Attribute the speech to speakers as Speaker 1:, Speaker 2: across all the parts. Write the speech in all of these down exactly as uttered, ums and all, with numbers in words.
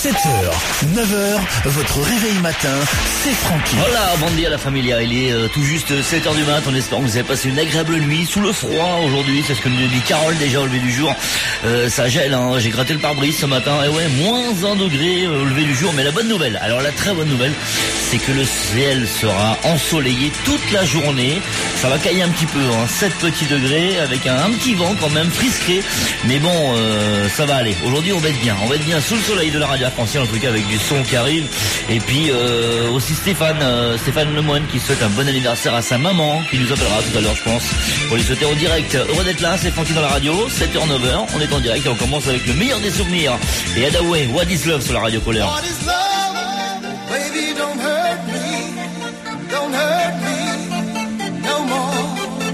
Speaker 1: sept heures, neuf heures, votre réveil matin, c'est Francky.
Speaker 2: Voilà, bon dia la familia, il est euh, tout juste sept heures du mat, on espère que vous avez passé une agréable nuit sous le froid aujourd'hui, c'est ce que nous dit Carole déjà au lever du jour. Euh, ça gèle, hein. J'ai gratté le pare-brise ce matin, et ouais, moins un degré euh, au lever du jour, mais la bonne nouvelle, alors la très bonne nouvelle, c'est que le ciel sera ensoleillé toute la journée, ça va cailler un petit peu, hein, sept petits degrés, avec un, un petit vent quand même frisqué, mais bon, euh, ça va aller. Aujourd'hui on va être bien, on va être bien sous le soleil de la radio arc-en-ciel, en tout cas avec du son qui arrive, et puis euh, aussi Stéphane, euh, Stéphane Lemoine qui souhaite un bon anniversaire à sa maman, qui nous appellera tout à l'heure je pense, pour lui souhaiter au direct. Heureux d'être là, c'est Francky dans la radio, sept heures neuf heures, on est en direct et on commence avec le meilleur des souvenirs. Et Adaway, What is Love sur la radio Colère.
Speaker 3: What is love? Baby, don't hurt me, don't hurt me no more.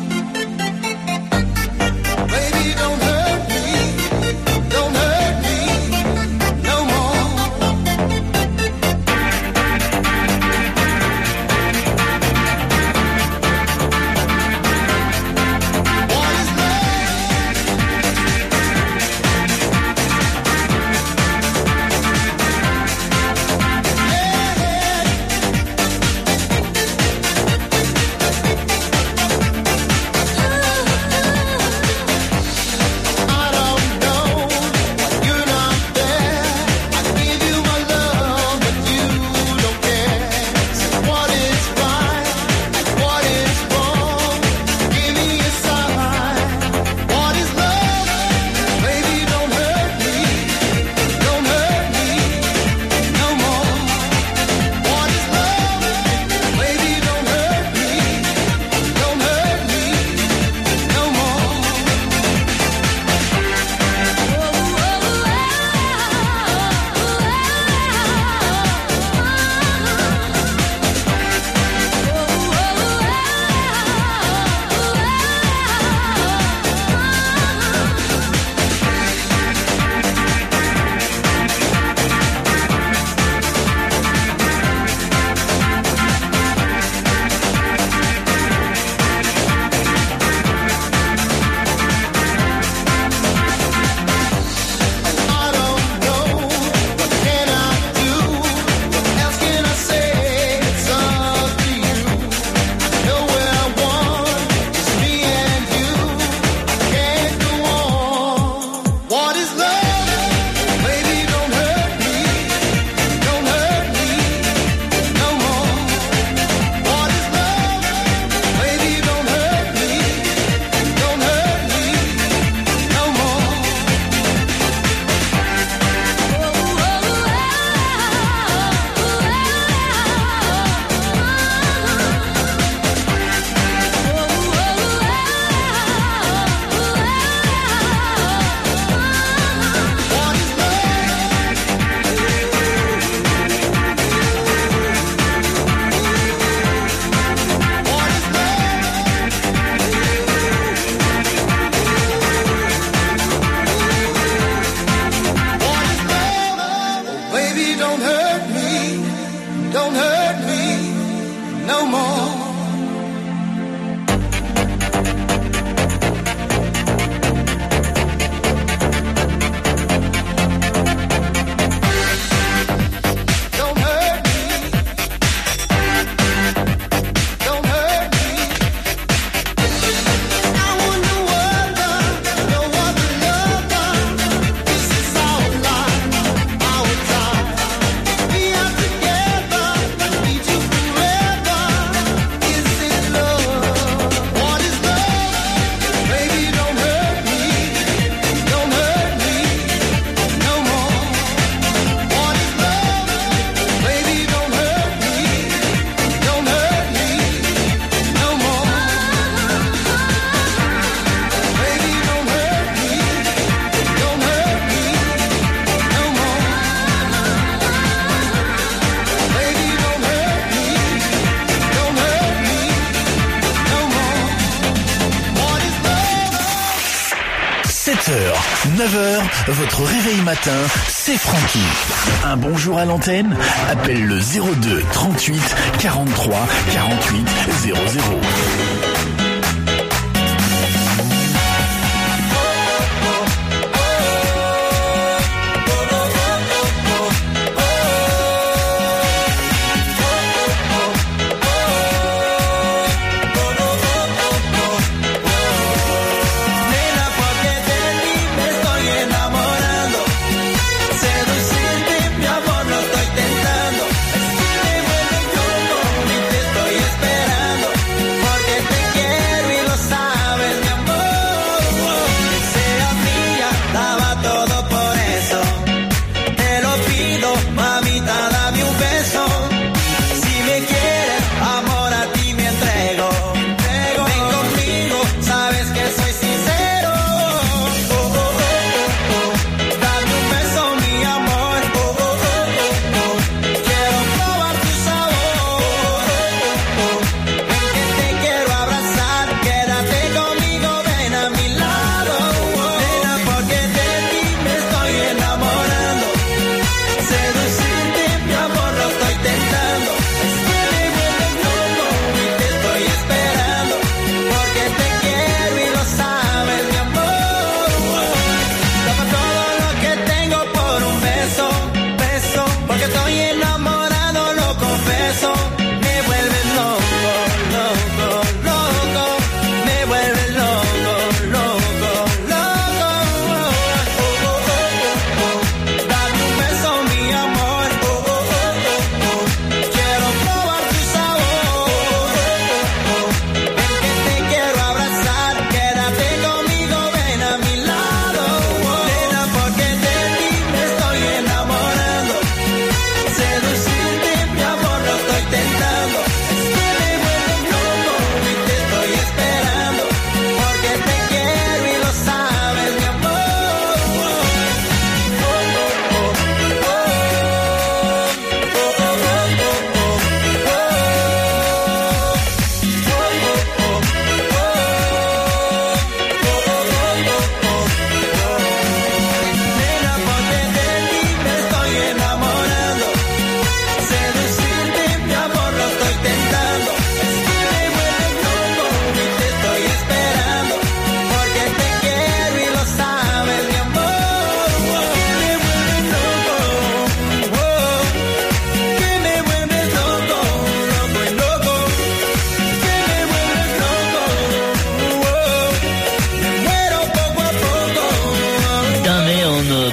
Speaker 3: Baby, don't hurt me, don't hurt me no more. What is
Speaker 1: sept heures, neuf heures, votre réveil matin, c'est Francky. Un bonjour à l'antenne, appelle le zéro deux trente-huit quarante-trois quarante-huit zéro zéro.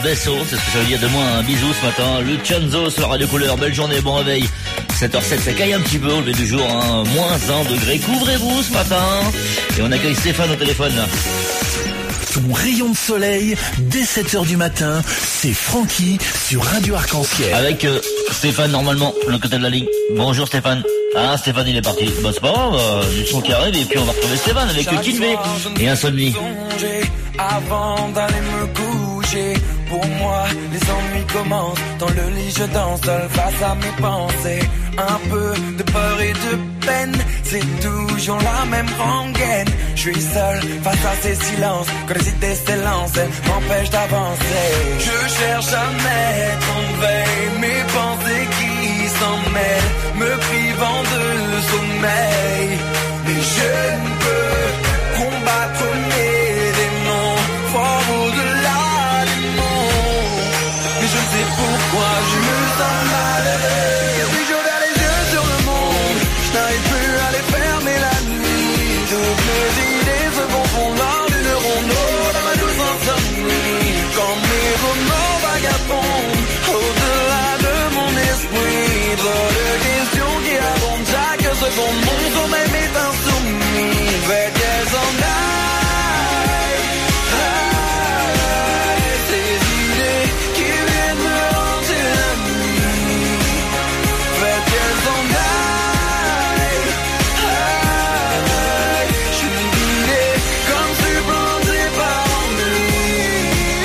Speaker 2: beso, c'est ce que ça veut dire de moi, un bisou ce matin. Luciano sur la radio couleur, belle journée, bon réveil. sept heures sept, ça caille un petit peu au lever du jour, hein. moins un degré, couvrez-vous ce matin. Et on accueille Stéphane au téléphone.
Speaker 1: Ton rayon de soleil, dès sept heures du matin, c'est Francky sur Radio Arc-en-Ciel.
Speaker 2: Avec euh, Stéphane, normalement, de l'autre côté de la ligne. Bonjour Stéphane. Ah, Stéphane, il est parti. Bah, c'est pas grave, euh, du son qui arrive, et puis on va retrouver Stéphane avec le Kinvé et Insomnie.
Speaker 4: Avant d'aller me coucher, pour moi, les ennuis commencent. Dans le lit, je danse seul face à mes pensées. Un peu de peur et de peine, c'est toujours la même rengaine. Je suis seul face à ces silences, que les idées s'élancent, elles m'empêchent d'avancer. Je cherche à mettre en veille mes pensées qui s'en mêlent, me privant de sommeil. Mais je ne peux combattre mes démons, fort au-delà des mots. Mais je ne sais pourquoi je me sens malheureux. Puis je ouvert les yeux sur le monde, je n'arrive plus à les fermer la nuit. Toutes mes idées se confondent lors d'une ronde dans ma douce insomnie. Quand mes remords vagabondent au-delà de mon esprit, trop de questions qui abondent chaque seconde. Mon sommeil m'est insoumis, fait qu'elles s'en aillent. Aïe, ces idées qui viennent me hanter la nuit, fait qu'elles s'en aillent. Aïe, je suis guidé comme supplanté par ennui.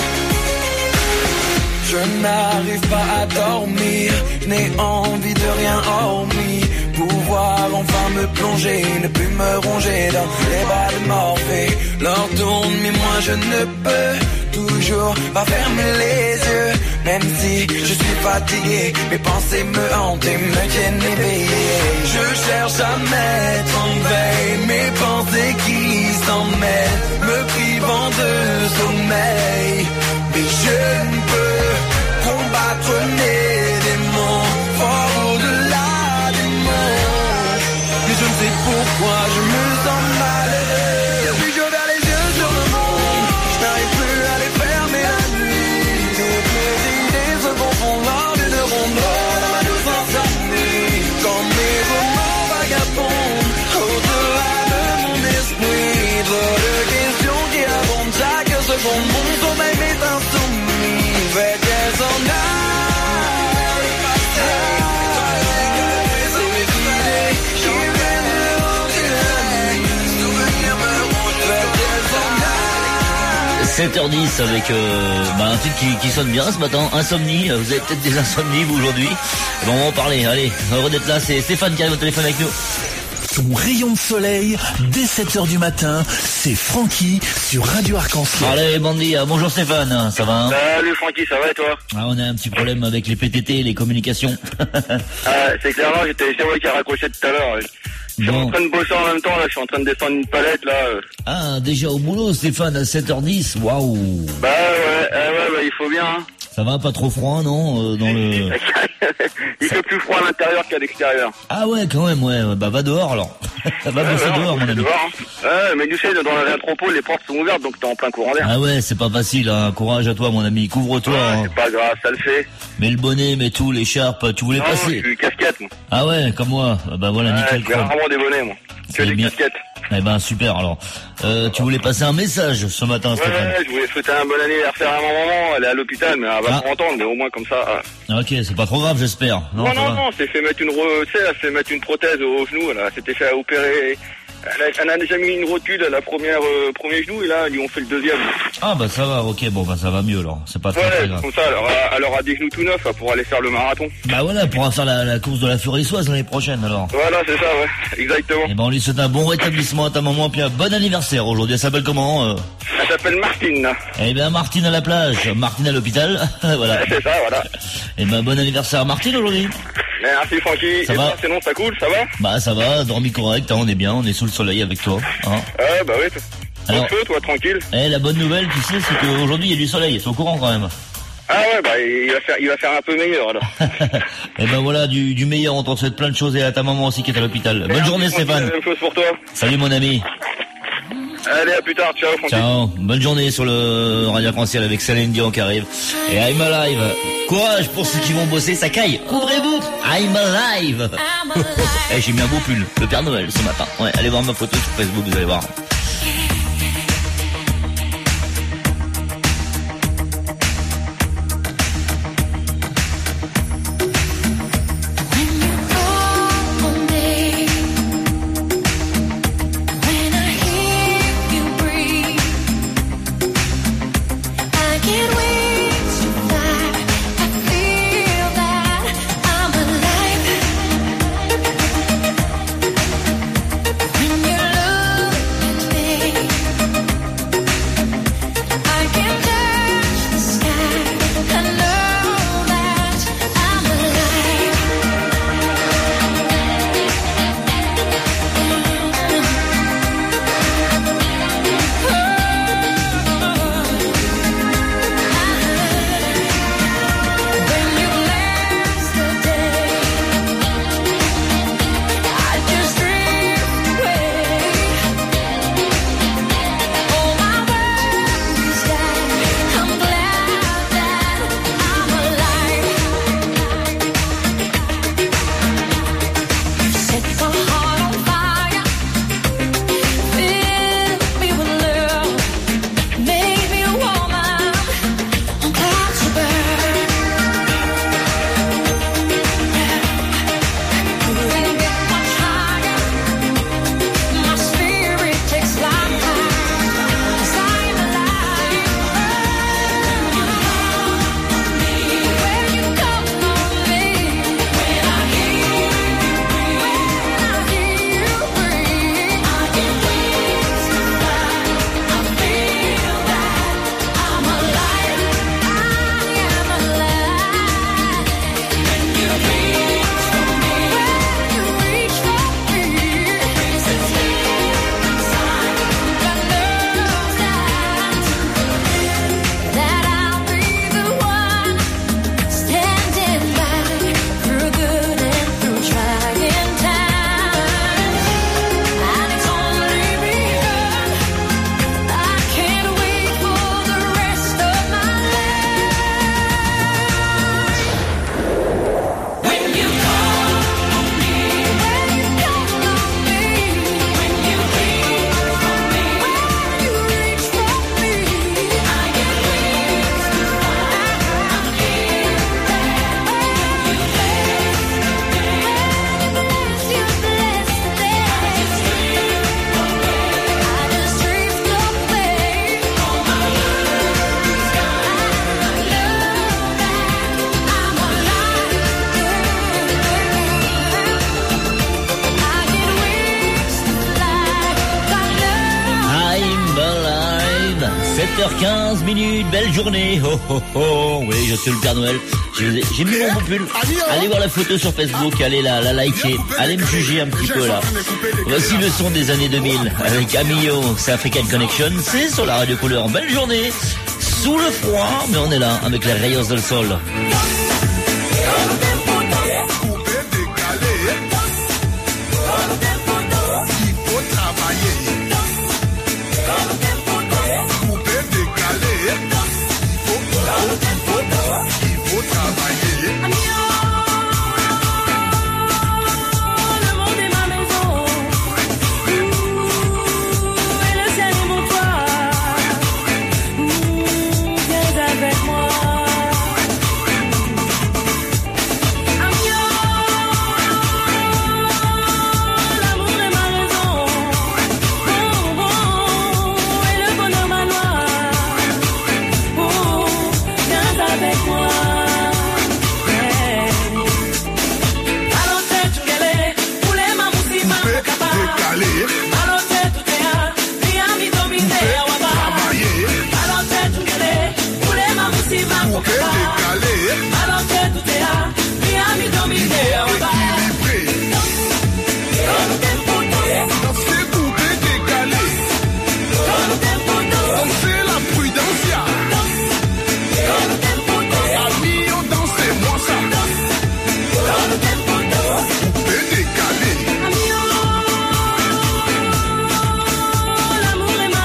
Speaker 4: Je n'arrive pas à dormir, je n'ai envie de rien hormis pouvoir enfin me plonger, ne plus me ronger dans les bras de Morphée. L'heure tourne mais moi je ne peux toujours pas fermer les yeux. Même si je suis fatigué, mes pensées me hantent et me tiennent éveillé. Je cherche à mettre en veille mes pensées qui s'en mêlent, me privant de sommeil. Mais je ne peux combattre mes démons, fort au-delà des mots. Mais je ne sais pourquoi je me sens malheureux. Puis je vers les yeux sur le monde, je n'arrive plus à les fermer la nuit. Toutes mes idées se confondent lors d'une ronde dans ma douce insomnie. Quand mes remords vagabondent au-delà de mon esprit, trop de questions qui abondent chaque seconde. Mon sommeil m'est insoumis, fait qu'elles s'en aillent.
Speaker 2: sept heures dix avec euh, bah, un titre qui, qui sonne bien ce matin, Insomnie. Vous avez peut-être des insomnies vous aujourd'hui. Bon, on va en parler, allez, heureux d'être là, c'est Stéphane qui arrive au téléphone avec nous.
Speaker 1: Ton rayon de soleil, dès sept heures du matin, c'est Francky sur Radio Arc-en-Ciel.
Speaker 2: Allez, Bandi, euh, bonjour Stéphane, ça va hein?
Speaker 5: Salut Francky, ça va et toi?
Speaker 2: Ah, on a un petit problème avec les P T T, les communications.
Speaker 5: Ah, c'est clairement, j'étais, c'est moi qui a raccroché tout à l'heure. Je suis
Speaker 2: Bon.
Speaker 5: en train de bosser en même temps, là, je suis en train de descendre une palette, là.
Speaker 2: Ah, déjà au boulot Stéphane, à sept heures dix, waouh.
Speaker 5: Bah ouais, euh, ouais, bah il faut bien, hein.
Speaker 2: Ça va, pas trop froid, non euh, dans le...
Speaker 5: Il fait plus froid à l'intérieur qu'à l'extérieur.
Speaker 2: Ah ouais, quand même, ouais, bah va dehors alors. Va bosser
Speaker 5: ouais,
Speaker 2: dehors, mon ami.
Speaker 5: Dehors, hein. Ouais, mais tu sais, dans l'entrepôt, les portes sont ouvertes, donc t'es en plein courant d'air.
Speaker 2: Ah ouais, c'est pas facile, hein. Courage à toi, mon ami, couvre-toi.
Speaker 5: Ouais,
Speaker 2: hein.
Speaker 5: c'est pas grave, ça le fait.
Speaker 2: Mets le bonnet, mets tout, l'écharpe, tu voulais
Speaker 5: Non,
Speaker 2: passer.
Speaker 5: je suis casquette, moi.
Speaker 2: Ah ouais, comme moi. Ah bah voilà,
Speaker 5: Ouais,
Speaker 2: nickel.
Speaker 5: je vais
Speaker 2: Quoi.
Speaker 5: rarement des bonnets, moi. Que
Speaker 2: C'est
Speaker 5: des
Speaker 2: bien.
Speaker 5: casquettes.
Speaker 2: Eh ben super alors. Euh, tu voulais passer un message ce matin,
Speaker 5: Ouais,
Speaker 2: Stéphane.
Speaker 5: ouais, je voulais souhaiter un bon anniversaire à ma maman, elle est à l'hôpital, mais elle va
Speaker 2: Ah.
Speaker 5: pas m'entendre, mais au moins comme ça. ah.
Speaker 2: Ah, ok, c'est pas trop grave, j'espère.
Speaker 5: Non,
Speaker 2: ça
Speaker 5: non,
Speaker 2: va.
Speaker 5: non, c'est fait mettre une, re... tu sais, elle s'est fait mettre une prothèse au genou, elle s'était fait opérer. Elle a, elle a déjà mis une rotule à la première, euh, premier genou, et là, ils lui ont fait le deuxième.
Speaker 2: Ah bah ça va, ok, bon bah ça va mieux alors. C'est pas très,
Speaker 5: Ouais,
Speaker 2: très grave.
Speaker 5: comme ça, elle aura, elle aura des genoux tout neufs pour aller faire le marathon.
Speaker 2: Bah voilà, elle pourra faire la, la course de la Furissoise l'année prochaine alors.
Speaker 5: Voilà, c'est ça, ouais, exactement.
Speaker 2: Et ben on lui souhaite un bon rétablissement à ta maman, puis un bon anniversaire aujourd'hui. Elle s'appelle comment euh
Speaker 5: Elle s'appelle Martine.
Speaker 2: Eh bien Martine à la plage, Martine à l'hôpital, voilà.
Speaker 5: Ouais, c'est ça, voilà.
Speaker 2: Et ben bon anniversaire à Martine aujourd'hui.
Speaker 5: Merci Francky.
Speaker 2: Ça
Speaker 5: et
Speaker 2: va
Speaker 5: toi, sinon, ça coule, ça va?
Speaker 2: Bah ça va, dormi correct, hein, on est bien, on est sous le soleil avec toi. Hein.
Speaker 5: Ouais, bah oui.
Speaker 2: Alors-
Speaker 5: Alors... feu, toi, tranquille.
Speaker 2: Eh la bonne nouvelle, tu sais, c'est qu'aujourd'hui il y a du soleil, c'est au courant quand même.
Speaker 5: Ah ouais, bah il va faire, il va faire un peu meilleur, alors.
Speaker 2: Et ben voilà, du, du meilleur, on t'en souhaite plein de choses et à ta maman aussi qui est à l'hôpital. Bonne
Speaker 5: Merci,
Speaker 2: journée
Speaker 5: Francky,
Speaker 2: Stéphane.
Speaker 5: la même chose pour toi.
Speaker 2: Salut mon ami.
Speaker 5: Allez, à plus tard, ciao Francky.
Speaker 2: Ciao, bonne journée sur le Radio Arc-en-Ciel avec Céline Dion qui arrive. Et I'm Alive. Courage pour ceux qui vont bosser, ça caille. Couvrez-vous. I'm Alive. Eh, j'ai mis un beau pull, le Père Noël ce matin. Ouais, allez voir ma photo sur Facebook, vous allez voir. sept heures quinze minutes, belle journée. Oh oh oh, oui, je suis le Père Noël. J'ai, j'ai mis mon beau pull. Allez voir la photo sur Facebook, allez la, la liker, allez me juger un petit peu là. Voici le son des années deux mille avec Amio, c'est African Connection, c'est sur la radio couleur. Belle journée, sous le froid, mais on est là avec les rayons del sol.
Speaker 6: L'amour est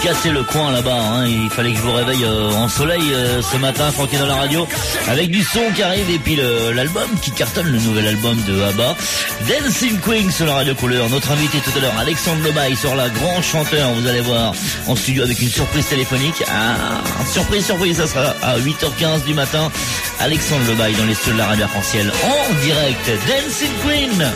Speaker 2: cassé le coin là-bas. Hein. Il fallait que je vous réveille euh, en soleil euh, ce matin, Francky dans la radio, avec du son qui arrive et puis le, l'album qui cartonne, le nouvel album de ABBA, Dancing Queen sur la radio couleur. Notre invité tout à l'heure, Alexandre Lebaille, sur la grand chanteur, vous allez voir, en studio avec une surprise téléphonique. Ah, surprise, surprise, ça sera à huit heures quinze du matin. Alexandre Lebaille dans les studios de la radio Arc-en-Ciel en direct. Dancing Queen.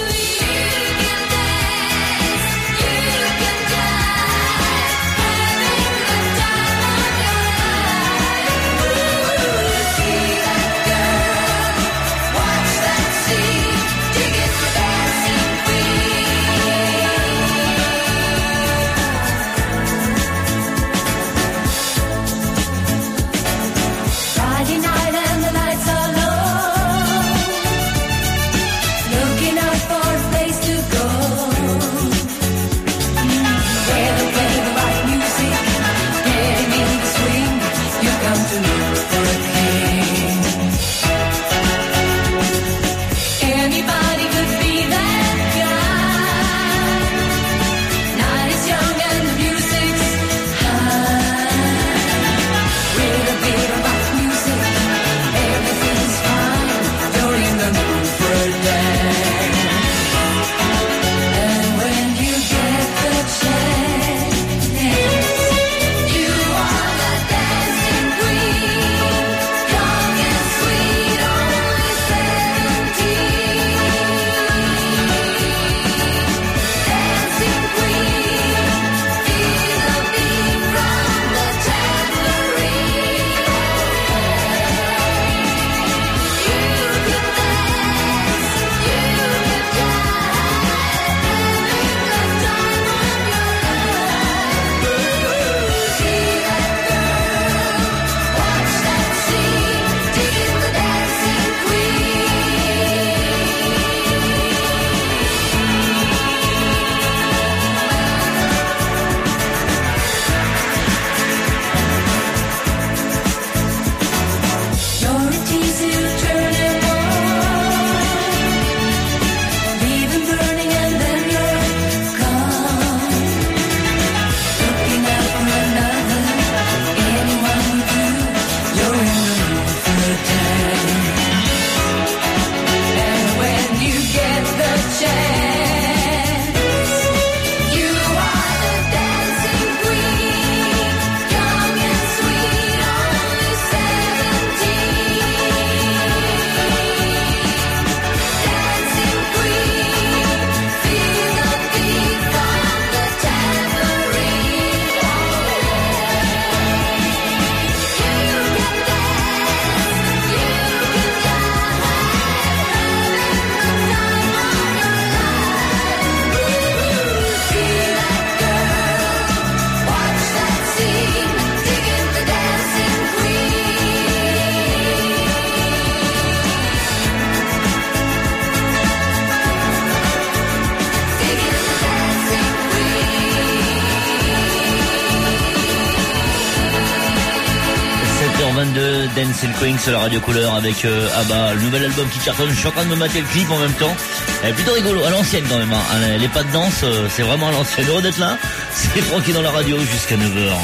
Speaker 2: vingt-deux, Dancing Queen sur la radio couleur avec euh, ABBA, le nouvel album qui cartonne. Je suis en train de me mater le clip en même temps. Elle est plutôt rigolo, à l'ancienne quand même. Hein. Les pas de danse, euh, c'est vraiment à l'ancienne. Heureux d'être là. C'est Francky dans la radio jusqu'à neuf heures.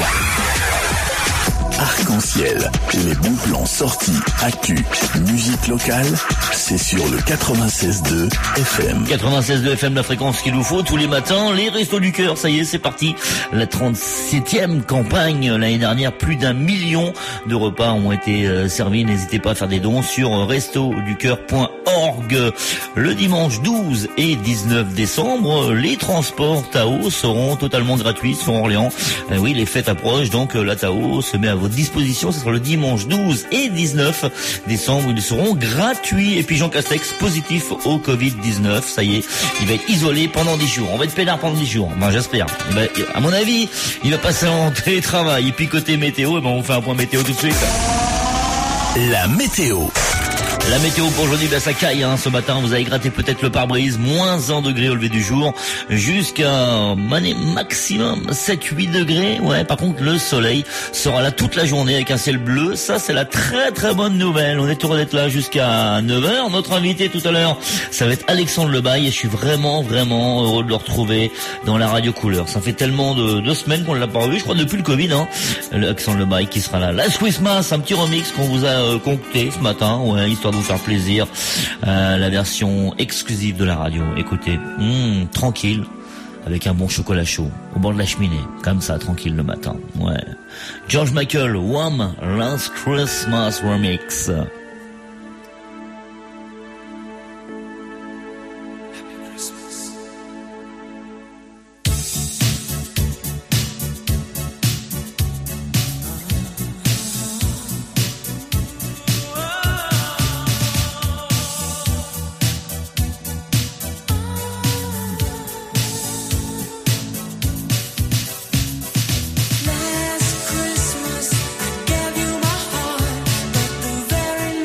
Speaker 1: Arc-en-Ciel, les bons plans sortis, actu, musique locale, c'est sur le quatre-vingt-seize deux F M.
Speaker 2: quatre-vingt-seize deux F M, la fréquence qu'il nous faut tous les matins. Les Restos du Cœur, ça y est, c'est parti. La trente-septième campagne. L'année dernière, plus d'un million de repas ont été euh, servis. N'hésitez pas à faire des dons sur resto du cœur point org. Le dimanche douze et dix-neuf décembre, les transports Tao seront totalement gratuits sur Orléans. Euh, oui, les fêtes approchent, donc euh, la Tao se met à votre disposition. Ce sera le dimanche douze et dix-neuf décembre. Ils seront gratuits. Et puis Jean Castex, positif au covid dix-neuf. Ça y est, il va être isolé pendant dix jours. On va être peinard pendant dix jours. Ben, j'espère. Et ben, à mon avis, il va passer en télétravail. Et puis côté météo, et ben, on fait un point météo tout de suite.
Speaker 1: La météo.
Speaker 2: La météo pour aujourd'hui, bah ça caille hein. Ce matin, vous avez gratté peut-être le pare-brise, moins un degré au lever du jour, jusqu'à maximum sept huit degrés. Ouais, par contre, le soleil sera là toute la journée avec un ciel bleu. Ça, c'est la très très bonne nouvelle. On est heureux d'être là jusqu'à neuf heures. Notre invité tout à l'heure, ça va être Alexandre Lebaille et je suis vraiment vraiment heureux de le retrouver dans la radio couleur. Ça fait tellement de deux semaines qu'on l'a pas revu, je crois depuis le Covid hein. Alexandre Lebaille qui sera là. Last Christmas, un petit remix qu'on vous a euh, concocté ce matin, ouais, histoire de vous faire plaisir. Euh, la version exclusive de la radio. Écoutez, mmh, tranquille, avec un bon chocolat chaud, au bord de la cheminée, comme ça, tranquille le matin. Ouais. George Michael, One Last Christmas Remix.
Speaker 6: Last Christmas I gave you my heart, but the very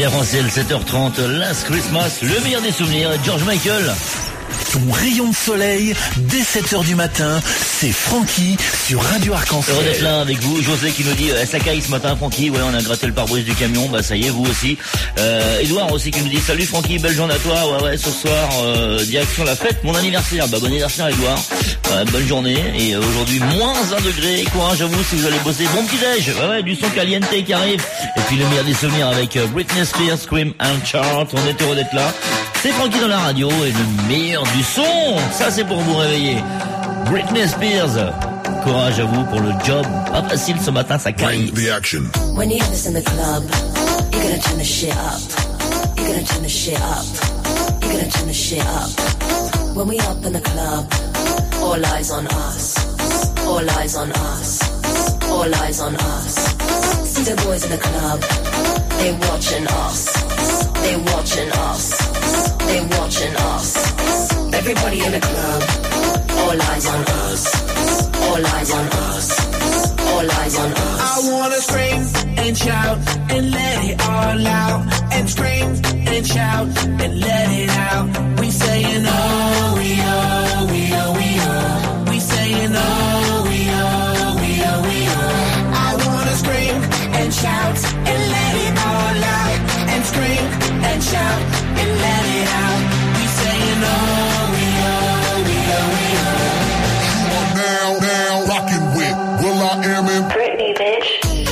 Speaker 2: Famille Arc-en-Ciel, sept heures trente, Last Christmas, le meilleur des souvenirs, George Michael.
Speaker 1: Ton rayon de soleil, dès sept heures du matin, c'est Francky sur Radio Arc-en-Ciel.
Speaker 2: Heureux d'être là avec vous. José qui nous dit euh, ça caille ce matin, Francky. Ouais, on a gratté le pare-brise du camion. Bah ça y est, vous aussi. Euh, Edouard aussi qui nous dit salut Francky, belle journée à toi. Ouais ouais, ce soir euh, direction la fête, mon anniversaire. Bah bon anniversaire Edouard. Ouais, bonne journée. Et euh, aujourd'hui moins un degré. Courage à vous si vous allez bosser. Bon petit déj. Ouais ouais, du son caliente qui arrive. Et puis le meilleur des souvenirs avec euh, Britney Spears, Scream and Chart. On est heureux d'être là. C'est Francky dans la radio et le meilleur du son. Ça c'est pour vous réveiller. Britney Spears. Courage à vous pour le job. Pas facile ce matin, ça caille.
Speaker 6: Bring the action.
Speaker 7: When you have this in the club, you're gonna turn the shit up. You're gonna turn the shit up. You're gonna turn the shit up. When we up in the club, all eyes on us. All eyes on us. All eyes on us. See the boys in the club, they watching us. They watching us. They watching us. Everybody in the club, all eyes on us. All eyes on us. All eyes on us.
Speaker 4: I wanna scream and shout and let it all out. And scream and shout and let it out. We saying oh, we oh, we oh, we oh. We saying oh, we oh, we oh, we oh. I wanna scream and shout and let it all out. And scream and shout and let it out. We saying oh, we oh, we oh, we oh.
Speaker 6: Now, now, rockin' with Will I Am in
Speaker 7: Britney, bitch.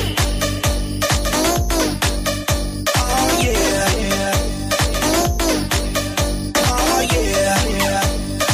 Speaker 4: Oh yeah, yeah. Oh yeah, yeah.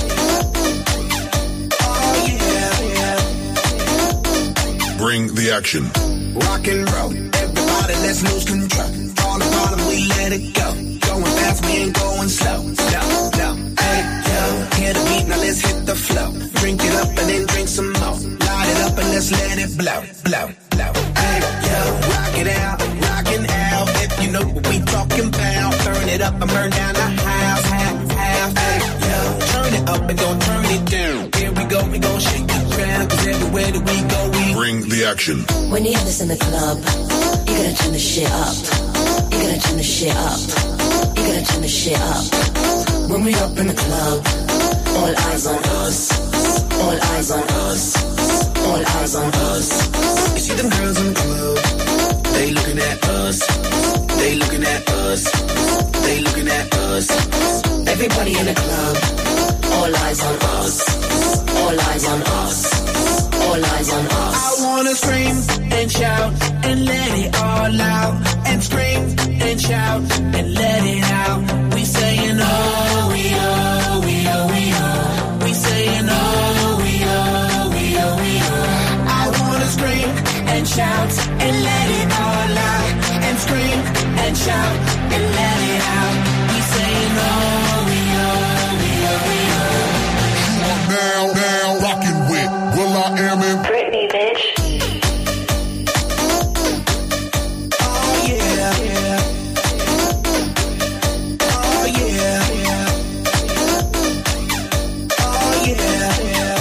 Speaker 4: Oh yeah, yeah.
Speaker 6: Bring the action.
Speaker 8: Rock and roll, everybody let's lose control. All the bottom we let it go. Going fast, we ain't going slow. No, no, hey, yo, hear the beat, now let's hit the flow. Drink it up and then drink some more. Light it up and let's let it blow, blow, blow. Hey, yo, rock it out, rockin' out. If you know what we talking about, turn it up and burn down the house, half, half. Hey, yo, turn it up and don't turn it down. Here we go, we gon' shake the ground, cause everywhere that we go, we
Speaker 6: Bring the action.
Speaker 7: When you have this in the club, you're gonna turn the shit up. You're gonna turn the shit up. You're gonna turn the shit up. When we up in the club, all eyes on us. All eyes on us. All eyes on us.
Speaker 8: You see them girls in the club, they looking at us. They looking at us. They looking at us.
Speaker 7: Everybody in the club, all eyes on us. All eyes on us. All eyes on us.
Speaker 4: I wanna scream and shout and let it all out. And scream and shout and let it out. We saying oh, we oh, we oh, we oh. We saying oh, we oh, we oh, we oh. I wanna scream and shout and let it all out. And scream and shout and let it out. We saying oh, we oh, we oh, we oh.
Speaker 6: Now, now, rockin' with Will I Am in
Speaker 7: Britney, bitch.
Speaker 4: Oh yeah, yeah. Oh yeah, yeah. Oh yeah, yeah.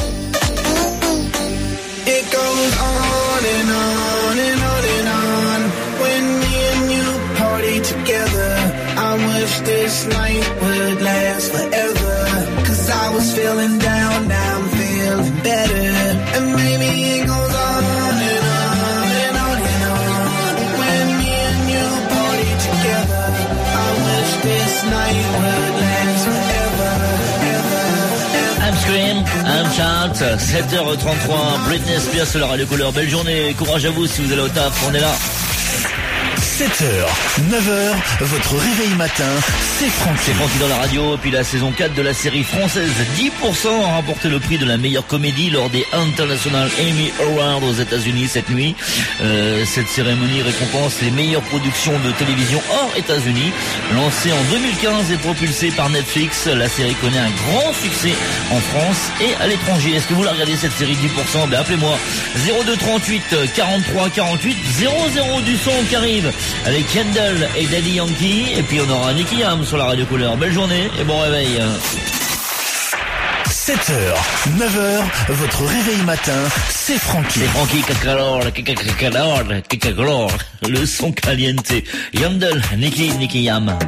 Speaker 8: It goes on and on and on and on. When me and you party together, I wish this night would last forever. Cause I was feeling down, now I'm feeling better. And maybe it goes on and on and on and on. When me and you party together, I wish this night would last forever, ever, ever.
Speaker 2: I'm Scream, I'm Shout, sept heures trente-trois, Britney Spears sur la radio couleur. Belle journée, courage à vous si vous allez au taf, on est là.
Speaker 1: sept heures, neuf heures, votre réveil matin, c'est Francky.
Speaker 2: C'est Francky dans la radio, et puis la saison quatre de la série française dix pour cent a remporté le prix de la meilleure comédie lors des International Emmy Awards aux États-Unis cette nuit. Euh, cette cérémonie récompense les meilleures productions de télévision hors États-Unis. Lancée en deux mille quinze et propulsée par Netflix, la série connaît un grand succès en France et à l'étranger. Est-ce que vous la regardez cette série dix pour cent? Ben appelez-moi zéro deux trente-huit quarante-trois quarante-huit zéro zéro du son qui arrive avec Kendall et Daddy Yankee, et puis on aura Nicky Jam sur la radio couleur. Belle journée et bon réveil.
Speaker 1: sept heures, neuf heures, votre réveil matin, c'est Francky.
Speaker 2: C'est Francky Cacalor, Cacalor, Cacalor, le son caliente. Yandel, Nicky, Nicky Yam.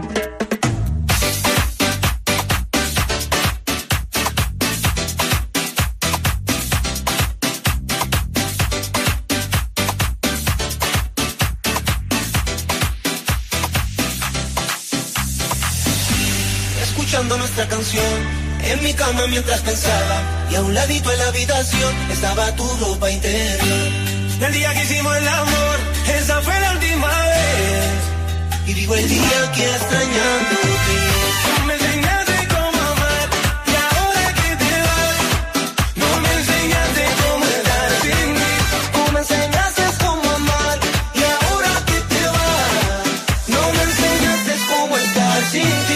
Speaker 8: Escuchando nuestra canción en mi cama mientras pensaba, y a un ladito en la habitación estaba tu ropa interior. El día que hicimos el amor, esa fue la última vez. Y digo el día que extrañándote me enseñaste cómo amar, y ahora que te vas no me enseñaste cómo estar sin mí. Tú me enseñaste cómo amar, y ahora que te vas no me enseñaste cómo estar sin ti.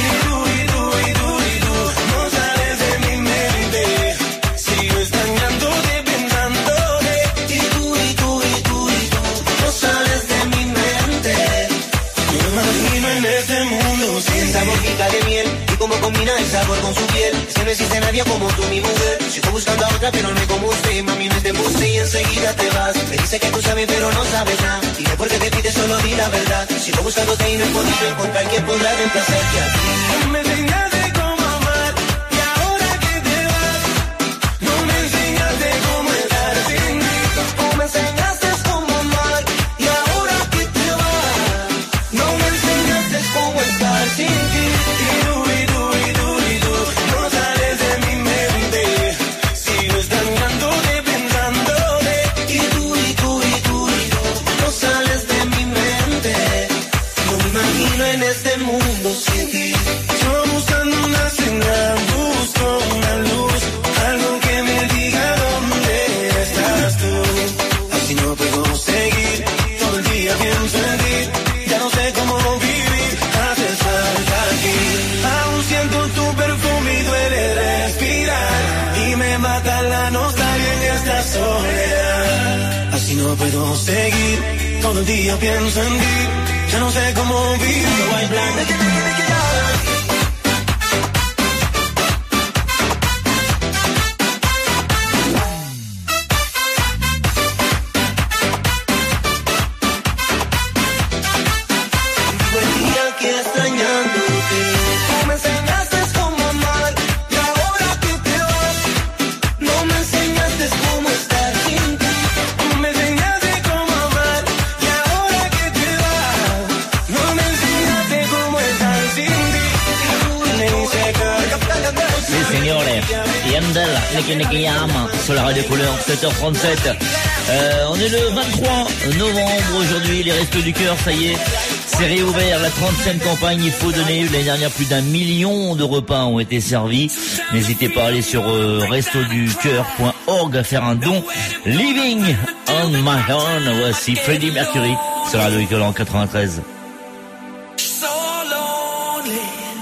Speaker 8: De miel, y cómo combina el sabor con su piel. Es que no existe nadie como tú, mi mujer. Sigo buscando a otra, pero no hay como usted. Mami, no es de embuste y enseguida te vas. Me dice que tú sabes, pero no sabes nada. Dime por qué te pides, solo di la verdad. Sigo buscándote y no he podido encontrar quien podrá reemplazarte a ti. Me enseñaste cómo amar, y ahora que te vas no me enseñaste cómo estar sin mí. Tú me enseñaste cómo amar, y ahora que te vas no me enseñaste cómo estar sin ti. En este mundo sin ti, yo buscando una señal, busco una luz, algo que me diga dónde estás tú. Así no puedo seguir, todo el día pienso en ti, ya no sé cómo vivir, haces falta aquí. Aún siento tu perfume y duele respirar, y me mata la nostalgia en esta soledad. Así no puedo seguir, todo el día pienso en ti, ya no sé cómo vivir. No hay plan de que nadie me quiera. Buen día que extrañándote tú me enseñaste cómo amar, y ahora que te vas no me enseñaste cómo estar sin ti. Tú me enseñaste cómo amar, y ahora que te vas no me enseñaste cómo estar sin ti.
Speaker 2: Sí, signore. Yandel, Nicky Nicky Yam, sur la radio couleur, sept heures trente-sept. Euh, on est le vingt-trois novembre aujourd'hui, les Restos du Cœur, ça y est, c'est réouvert, la trentième campagne, il faut donner. L'année dernière, plus d'un million de repas ont été servis. N'hésitez pas à aller sur euh, resto du cœur point org à faire un don. Living on my own, voici Freddie Mercury sur la radio École en quatre-vingt-treize.
Speaker 8: So lonely,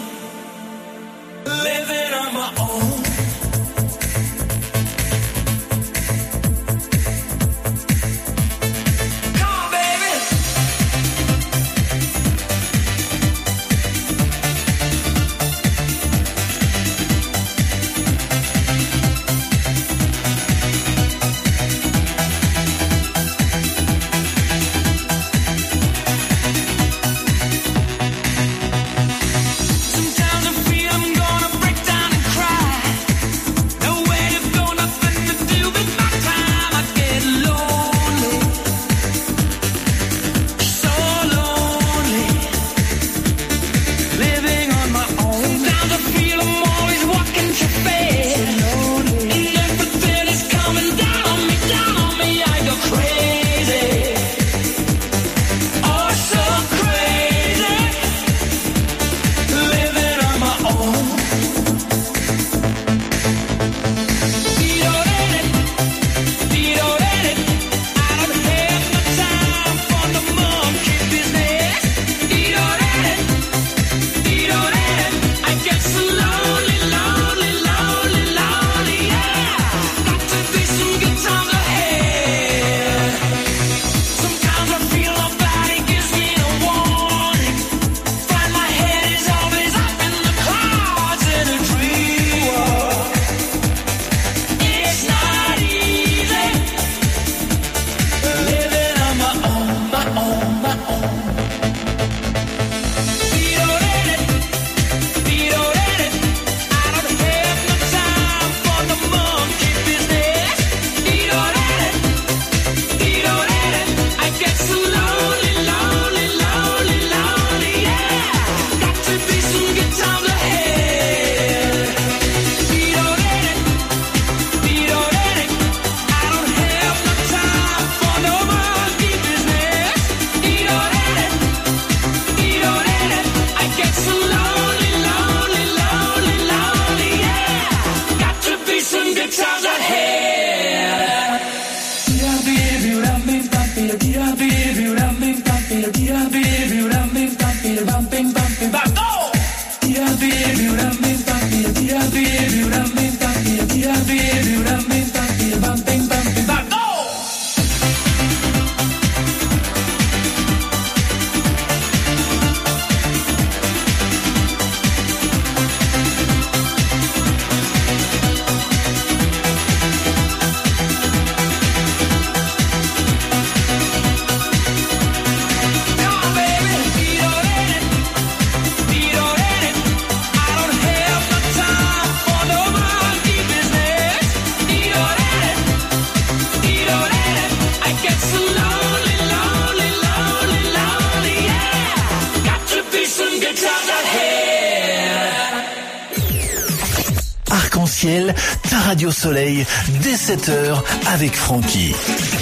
Speaker 8: living on my own. Sometimes I feel I'm gonna break down and cry.
Speaker 1: Arc-en-Ciel, ta radio soleil, dès sept heures avec Francky.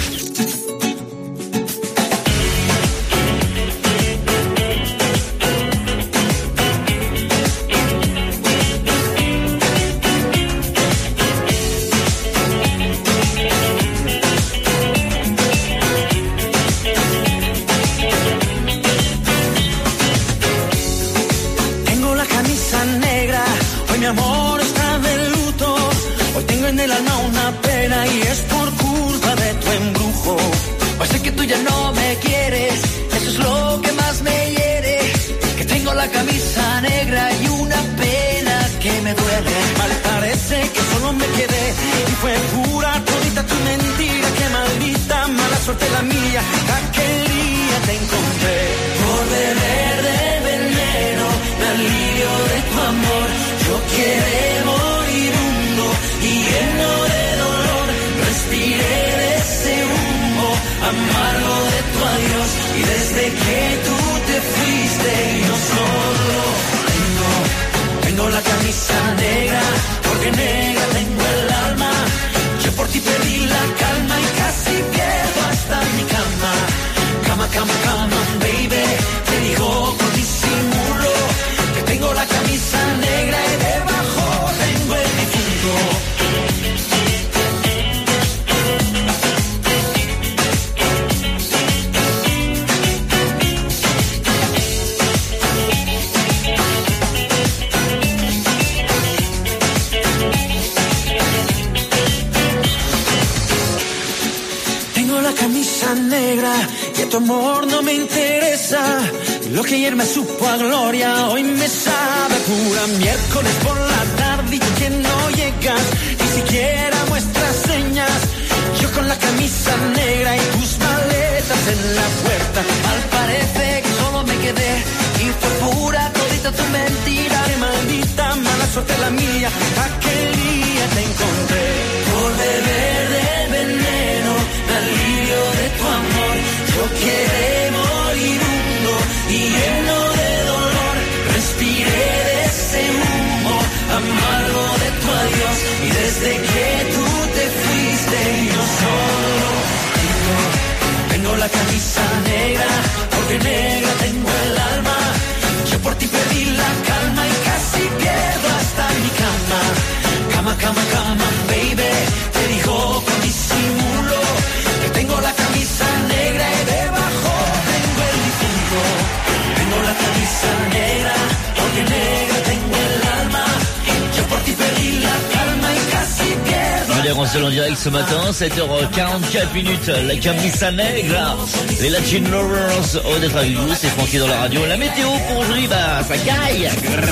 Speaker 2: En direct ce matin, sept heures quarante-quatre minutes, la Camisa Negra, les Latin Lovers, oh d'être avec vous, c'est Francky dans la radio. La météo pour aujourd'hui, bah ça caille.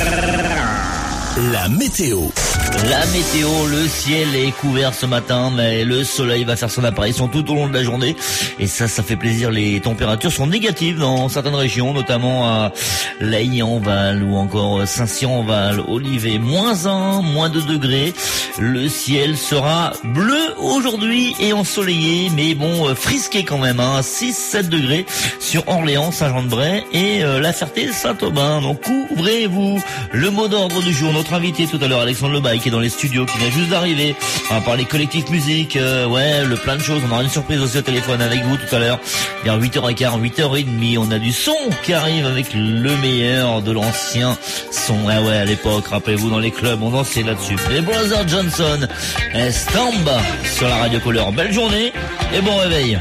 Speaker 1: La météo.
Speaker 2: La météo, le ciel est couvert ce matin, mais le soleil va faire son apparition tout au long de la journée. Et ça, ça fait plaisir. Les températures sont négatives dans certaines régions, notamment à Laignan-Val ou encore Saint-Cyran-Val, Olivet, moins un, moins deux degrés. Le ciel sera bleu aujourd'hui et ensoleillé, mais bon, frisqué quand même, hein, six sept degrés sur Orléans, Saint-Jean-de-Bray et euh, La Ferté, Saint-Aubin. Donc couvrez-vous. Le mot d'ordre du jour, notre invité tout à l'heure, Alexandre Lebaille, qui est dans les studios, qui vient juste d'arriver. On va parler collectif musique, euh, ouais, le plein de choses. On aura une surprise aussi au téléphone avec vous tout à l'heure. Vers huit heures quinze, huit heures trente, on a du son qui arrive avec le meilleur de l'ancien son. Ah ouais, à l'époque, rappelez-vous, dans les clubs, on dansait là-dessus. Les Brothers Johnson, Stamba sur la radio Couleur. Belle journée et bon réveil.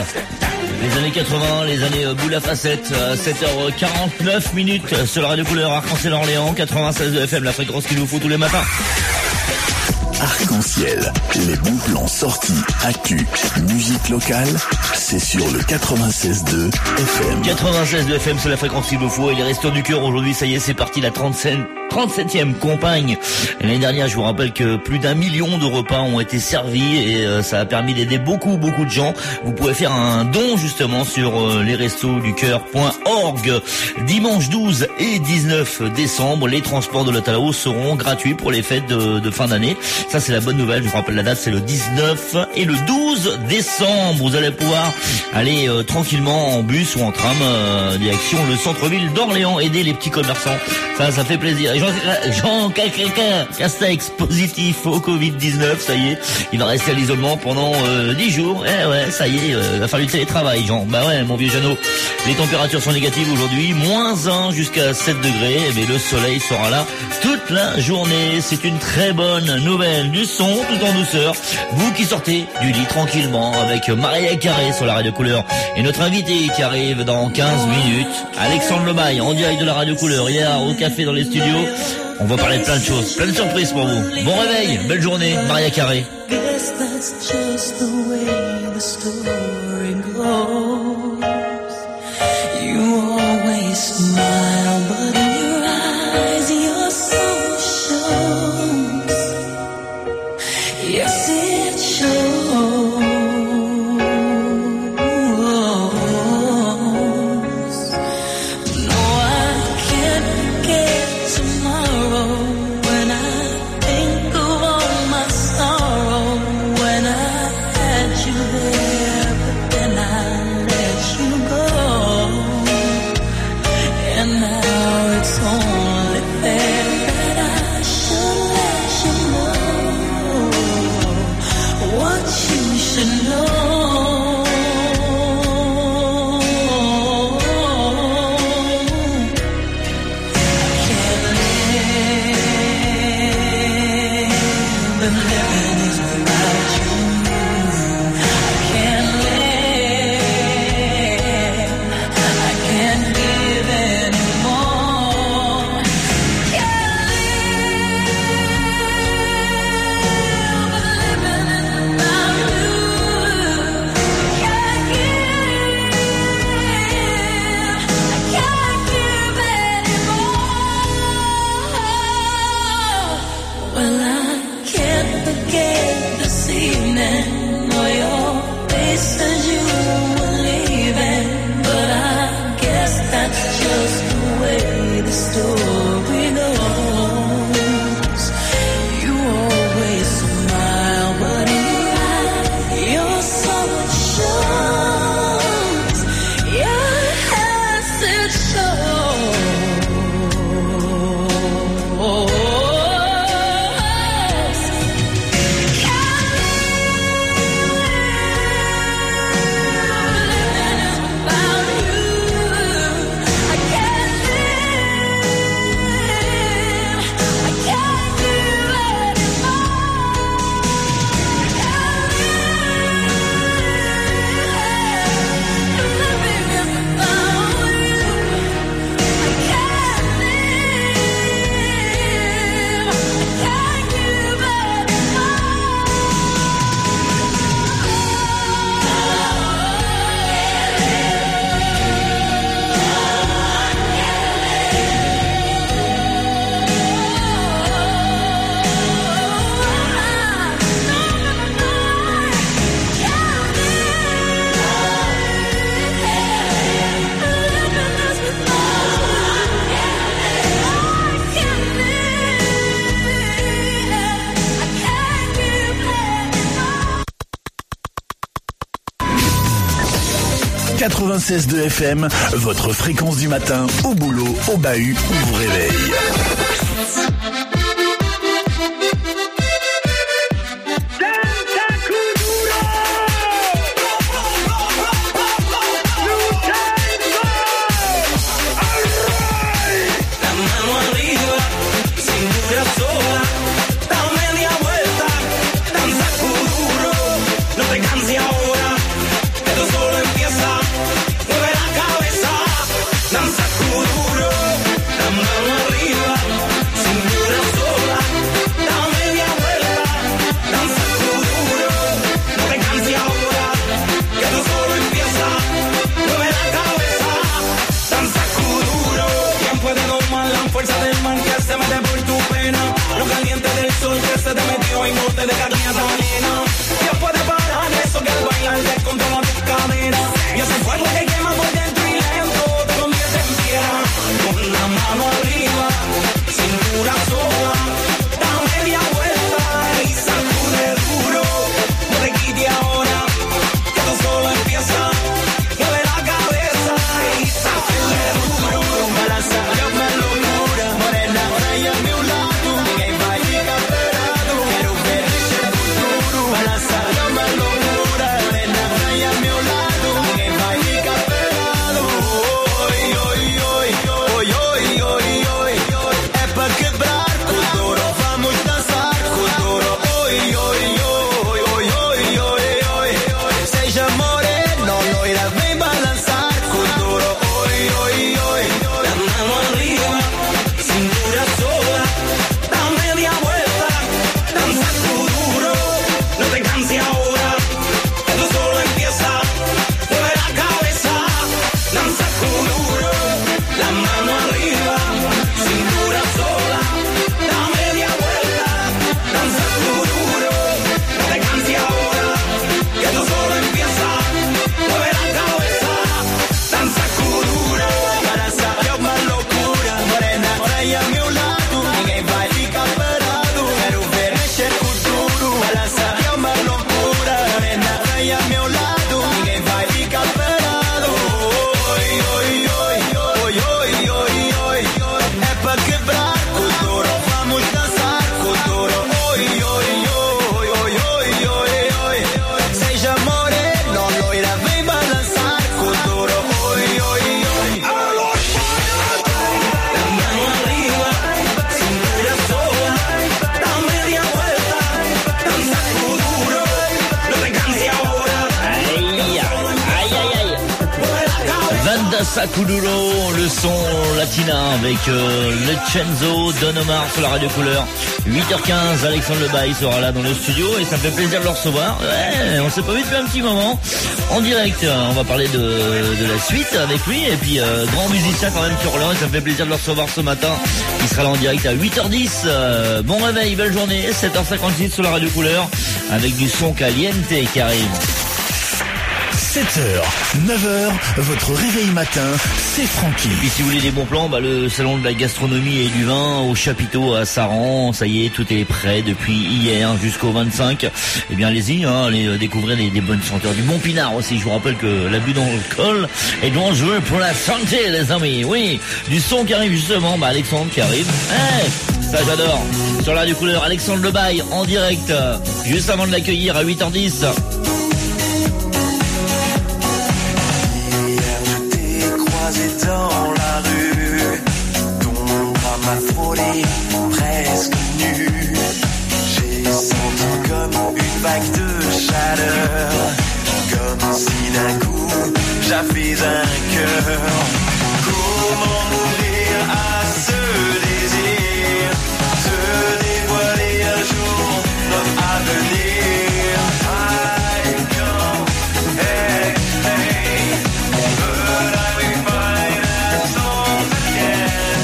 Speaker 2: Les années quatre-vingts, les années euh, boule à facettes, à sept heures quarante-neuf minutes sur la radio couleur Arc-en-Ciel Orléans, quatre-vingt-seize de F M, la fréquence qu'il vous faut tous les matins.
Speaker 1: Arc-en-Ciel, les bons plans sortis, actu, musique locale, c'est sur le quatre-vingt-seize deux F M.
Speaker 2: quatre-vingt-seize deux F M, c'est la fréquence qu'il vous faut. Et les Restos du Cœur, aujourd'hui, ça y est, c'est parti, la trente-septième campagne. L'année dernière, je vous rappelle que plus d'un million de repas ont été servis et euh, ça a permis d'aider beaucoup, beaucoup de gens. Vous pouvez faire un don, justement, sur euh, les restos du cœur point org. Dimanche douze et dix-neuf décembre, les transports de l'Otalao seront gratuits pour les fêtes de, de fin d'année. Ça, c'est la bonne nouvelle. Je vous rappelle la date, c'est le dix-neuf et le douze décembre. Vous allez pouvoir aller euh, tranquillement en bus ou en tram, euh, direction le centre-ville d'Orléans, aider les petits commerçants. Ça, ça fait plaisir. Et Jean, Jean Castex, positif au covid dix-neuf, ça y est. Il va rester à l'isolement pendant euh, dix jours. Eh ouais, ça y est, euh, il va falloir du télétravail, Jean. Bah ouais, mon vieux Jeannot. Les températures sont négatives aujourd'hui, moins un jusqu'à sept degrés. Mais le soleil sera là toute la journée. C'est une très bonne nouvelle. Du son tout en douceur. Vous qui sortez du lit tranquillement avec Maria Carré sur la radio couleur et notre invité qui arrive dans quinze minutes, Alexandre Lemaille en direct de la radio couleur. Il est là au café dans les studios. On va parler de plein de choses, plein de surprises pour vous. Bon réveil, belle journée, Maria Carré.
Speaker 9: Yes, it shows. No, I can't forget tomorrow when I think of all my sorrow. When I had you there, but then I let you go. And now it's only fair that I should let you know what you should know. I can't live, and living is without you. I can't live, I can't give anymore. Can't live, living is without you. Can't give, I can't give anymore. Well, I can't forget this evening or your face as you were leaving, but I guess that's just the way the story goes. You always smile, but in your eyes your sorrow shows. Yes, it shows.
Speaker 1: quatre-vingt-seize deux F M, votre fréquence du matin, au boulot, au bahut, ou vous réveille.
Speaker 8: Solo
Speaker 2: Dasa Kuduro, le son latina avec euh, Lecenzo, Don Omar sur la radio couleur. huit heures quinze, Alexandre Lebaille sera là dans le studio et ça me fait plaisir de le recevoir. Ouais, on s'est pas vu depuis un petit moment. En direct, on va parler de, de la suite avec lui et puis euh, grand musicien quand même sur l'un et ça me fait plaisir de le recevoir ce matin. Il sera là en direct à huit heures dix. Euh, bon réveil, belle journée, sept heures cinquante-six sur la radio couleur avec du son caliente qui arrive.
Speaker 1: sept heures, neuf heures, votre réveil matin, c'est Francky.
Speaker 2: Et puis si vous voulez des bons plans, bah, le salon de la gastronomie et du vin au Chapiteau à Saran, ça y est, tout est prêt depuis hier jusqu'au vingt-cinq. Eh bien allez-y, hein, allez découvrir des, des bonnes senteurs, du bon pinard aussi. Je vous rappelle que l'abus d'alcool est dangereux pour la santé les amis. Oui, du son qui arrive justement, bah Alexandre qui arrive. Hey, ça j'adore. Sur la radio couleur, Alexandre Lebaille en direct, juste avant de l'accueillir à huit heures dix.
Speaker 10: Dans la rue, ton bras m'a frôlé, presque nu. J'ai senti comme une vague de chaleur, comme si d'un coup j'avais un cœur. Comment m'ouvrir à ce désir, te dévoiler un jour notre avenir. I can't explain, but I will find us all again.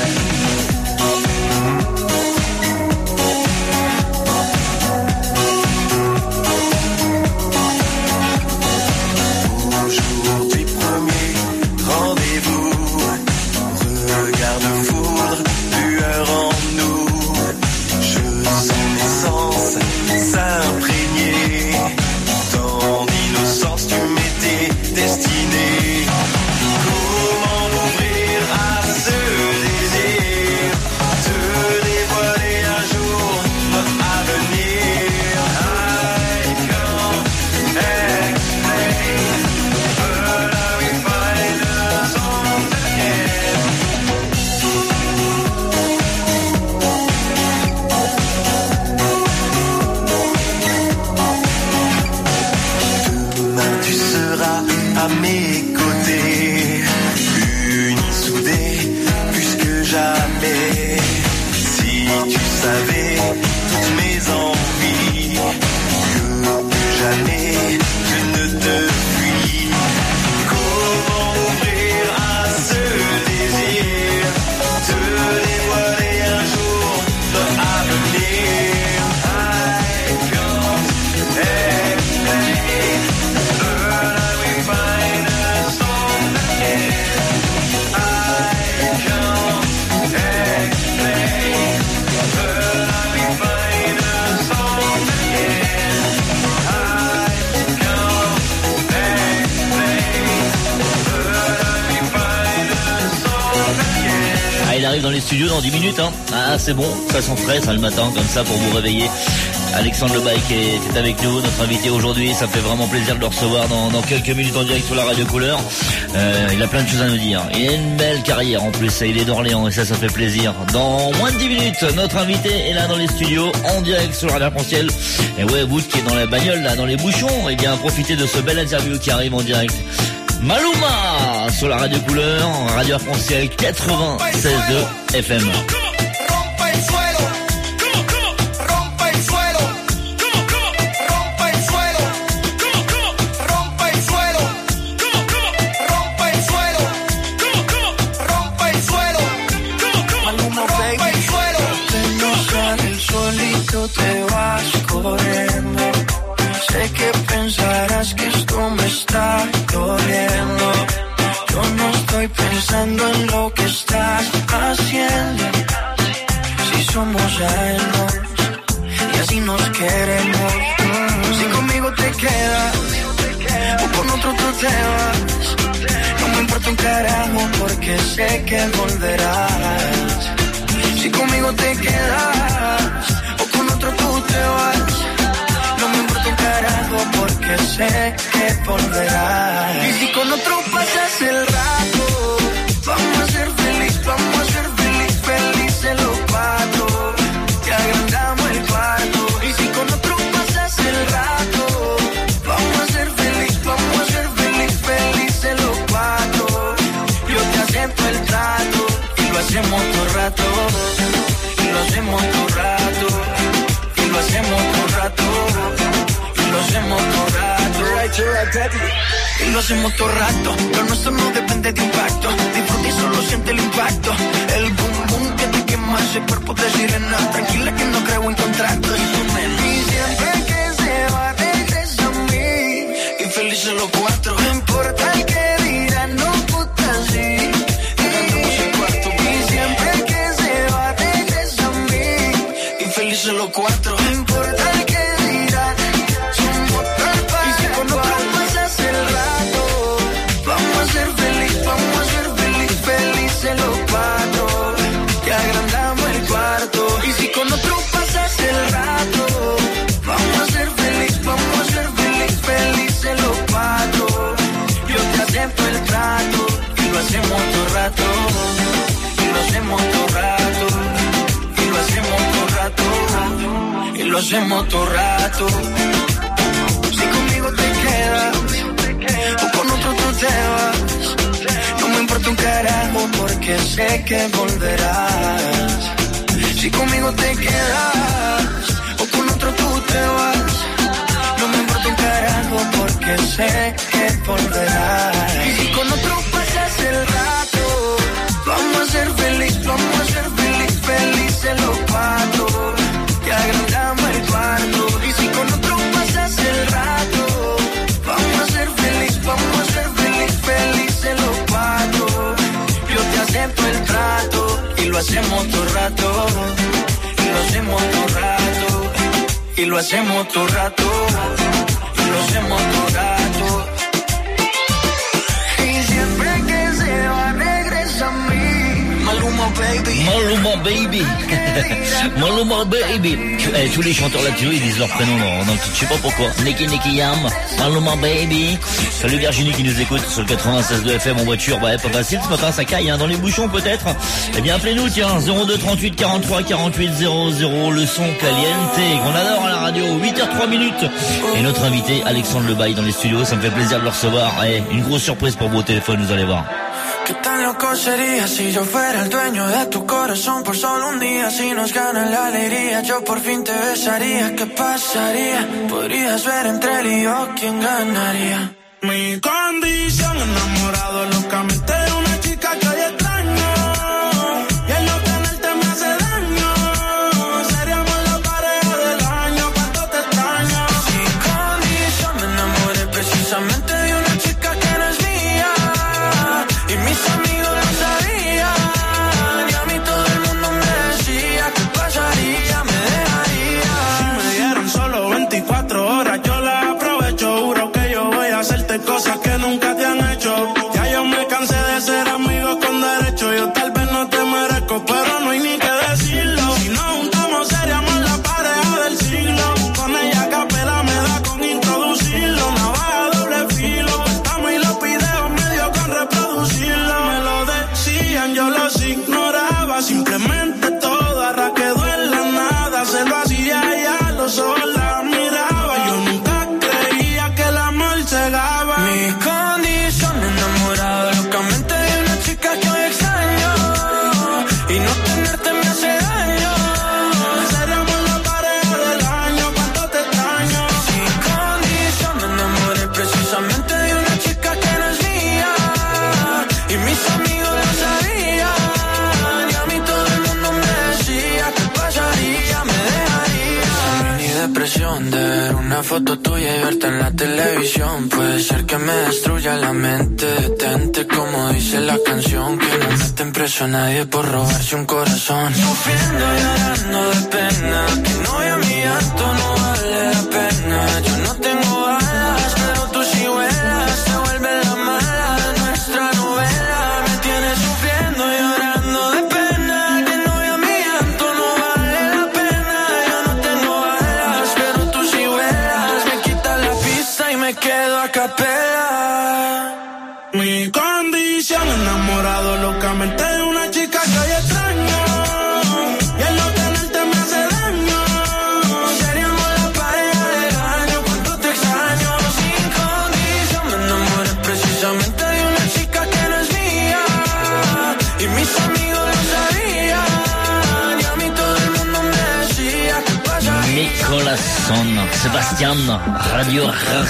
Speaker 10: Aujourd'hui premier rendez-vous, regard de foudre, lueur en nous. Je sens l'essence s'imprégner, tant d'innocence tu m'étais destiné. Comment m'ouvrir à ce désir, te dévoiler un jour notre avenir. I can't explain, but I will find us all again. Demain tu seras à mes côtés, unis, soudés, plus que jamais. Si tu savais toutes mes envies, que plus jamais je ne te fuis. Comment ouvrir à ce désir, te dévoiler un jour notre avenir. I can't explain, but I will find us all again. I can't explain, but I will find us all again. I can't explain, but I will find us all again.
Speaker 2: Ah, il arrive dans les studios dans dix minutes, hein. Ah, c'est bon, ça sent frais, ça, le matin, comme ça, pour vous réveiller. Alexandre Lebaille qui est, qui est avec nous, notre invité aujourd'hui. Ça me fait vraiment plaisir de le recevoir dans, dans quelques minutes en direct sur la radio couleur. Euh, il a plein de choses à nous dire. Il a une belle carrière en plus, il est d'Orléans et ça, ça fait plaisir. Dans moins de dix minutes, notre invité est là dans les studios, en direct sur la radio arc-en-ciel. Et ouais, vous qui est dans la bagnole, là, dans les bouchons, eh bien, profitez de ce bel interview qui arrive en direct. Maluma sur la radio couleur, radio arc-en-ciel quatre-vingt-seize deux F M.
Speaker 3: Rompa el suelo, rompa el suelo, rompa el suelo, rompa el suelo, rompa el suelo, rompa el suelo,
Speaker 4: Maluma,
Speaker 3: rompa
Speaker 4: baby.
Speaker 3: el suelo.
Speaker 4: Te enojas el solito, te vas corriendo. Sé que pensarás que esto me está doliendo. Yo no estoy pensando en lo que estás haciendo. Si somos años y así nos queremos. Si conmigo te quedas o con otro tú te vas, no me importa un carajo porque sé que volverás. Si conmigo te quedas o con otro tú te vas, no me importa un carajo porque sé que volverás. Y si con otro pasas el rato, vamos a ser feliz, vamos a ser feliz, felices los cuatro. Y agrandamos el cuarto. Y si con otro pasas el rato, vamos a ser feliz, vamos a ser feliz, felices los cuatro. Y Y lo hacemos todo rato, lo nuestro no depende de un pacto. Disfruta y solo siente el impacto. El boom boom que te quema ese cuerpo de sirena. Tranquila que no creo en contratos. Y siempre que se va regresa a mí. Y felices los cuatro. No importa el que dirán, no puta sí. Ganamos el cuarto. Y siempre que se va regresa a mí. Y felices los cuatro. No importa el que dirán. Somos tal para y si con otro pasas el rato. Vamos a ser feliz, vamos a ser feliz, felices los cuatro. Que agrandamos el cuarto. Y si con otro pasas el rato. Vamos a ser feliz, vamos a ser feliz, felices los cuatro. Yo te acepto el trato. Y lo hacemos todo rato. Y lo hacemos todo rato. Y lo hacemos todo rato. Y lo hacemos todo rato. Si conmigo te quedas o con otro tú te vas, no me importa un carajo porque sé que volverás. Si conmigo te quedas o con otro tú te vas, no me importa un carajo porque sé que volverás. Y si con otro pasas el rato, vamos a ser feliz, vamos a ser feliz, felices los cuatro. Que agrandamos el cuarto. Y si con otro pasas el rato, vamos a ser feliz, vamos a ser feliz, felices los cuatro. Yo te acepto el trato. Y lo hacemos todo rato. Y lo hacemos todo rato. Y lo hacemos todo rato. Y lo hacemos todo rato. Y siempre que se va regresa a mí. Maluma baby.
Speaker 2: Maluma baby. Maluma baby. Eh, tous les chanteurs là-dessus, ils disent leur prénom dans, dans le titre. Je sais pas pourquoi. Neki Neki Yam. Maluma baby. Salut Virginie qui nous écoute sur le quatre-vingt-seize deux F M en voiture. Bah, pas facile ce matin, ça caille, hein, dans les bouchons peut-être. Eh bien, appelez-nous, tiens, zéro deux trente-huit quarante-trois quarante-huit zéro zéro. Le son caliente qu'on adore à la radio. huit heures trois minutes. Et notre invité, Alexandre Lebaille dans les studios. Ça me fait plaisir de le recevoir. Eh, une grosse surprise pour vous au téléphone, vous allez voir.
Speaker 4: ¿Qué tan loco sería si yo fuera el dueño de tu corazón por solo un día? Si nos gana la alegría, yo por fin te besaría. ¿Qué pasaría? Podrías ver entre él y yo quién ganaría. Mi condición, enamorado locamente de una chica que hoy extraño. Y el no tenerte me hace daño. Seríamos la pareja del año, cuánto te extraño. Sin condición, me enamoré precisamente de una chica que no es mía. Y mis amigos lo sabían. Y a mí todo el mundo me decía ¿qué pasaría? Me dejaría. Si me dieron solo veinticuatro horas, yo las aprovecho. Juro que yo voy a hacerte cosas que nunca te han hecho. Ya yo me cansé de ser amigos con derecho. Yo tal vez no te merezco, pero no hay ni que decirlo. Si nos juntamos seríamos la pareja del siglo. Con ella a capela me da con introducirlo. Navaja doble filo. Cortamos y los videos medio con reproducirlo. Me lo decían, yo los ignoraba. Simplemente todo ahora quedó en la nada. Se lo hacía ya, los ojos la miraba. Yo nunca creía que el amor cegaba. Mi condición, enamorado locamente de una chica que hoy extraño. Y no tenerte me hace daño. Seríamos la pareja del año, cuánto te extraño. Sin condición, me enamoré precisamente de una chica que no es mía. Y mis amigos lo sabían. Y a mí todo el mundo me decía ¿qué pasaría? Me dejaría. Esa mini depresión de ver una foto tuya y verte en la televisión. Puede ser que me destruya la mente. Detente como dice la canción. Que no meten preso a nadie por robarse un corazón. Sufriendo y llorando de pena. Que no vea mi llanto, no vale la pena. Yo no tengo alas, pero tú sí vuelas. Te vuelve la mala de nuestra novela. Me tienes sufriendo y llorando de pena. Que no vea mi llanto, no vale la pena. Yo no tengo alas, pero tú sí vuelas. Me quitas la pista y me quedo a capela. Mi condición, enamorado locamente de una chica que hoy extraño. Y el no tenerte me hace daño. Seríamos la pareja del año, cuánto te extraño. Sin condición, me enamoré precisamente de una chica que no es mía. Y mis amigos lo sabían. Y a mí todo el mundo me decía ¿qué pasaría?
Speaker 2: Nicolas Son, Sébastien, Radio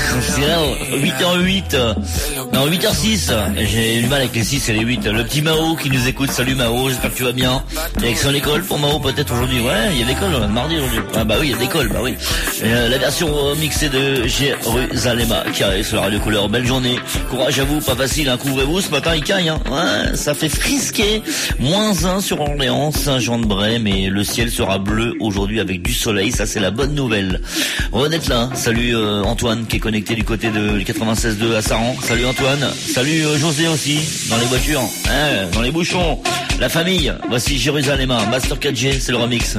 Speaker 2: Rachel, huit heures huit, non huit heures six, j'ai du mal avec les six et les huit, le petit Mao qui nous écoute, salut Mao, j'espère que tu vas bien, direction l'école pour Mao peut-être aujourd'hui, ouais, il y a l'école, mardi aujourd'hui, ah bah oui, il y a l'école, bah oui, euh, la version mixée de Jérusalem qui arrive sur la radio couleur, belle journée, courage à vous, pas facile, hein, couvrez-vous, ce matin il caille, hein, ouais, ça fait frisquer, moins un sur Orléans, Saint-Jean-de-Bray, mais le ciel sera bleu aujourd'hui avec du soleil, ça c'est la bonne nouvelle. On est là, salut euh, Antoine qui est connecté du côté de quatre-vingt-seize deux à Saran, salut Antoine, salut euh, José aussi, dans les voitures, hein, dans les bouchons, la famille, voici Jérusalem, Master quatre G, c'est le remix.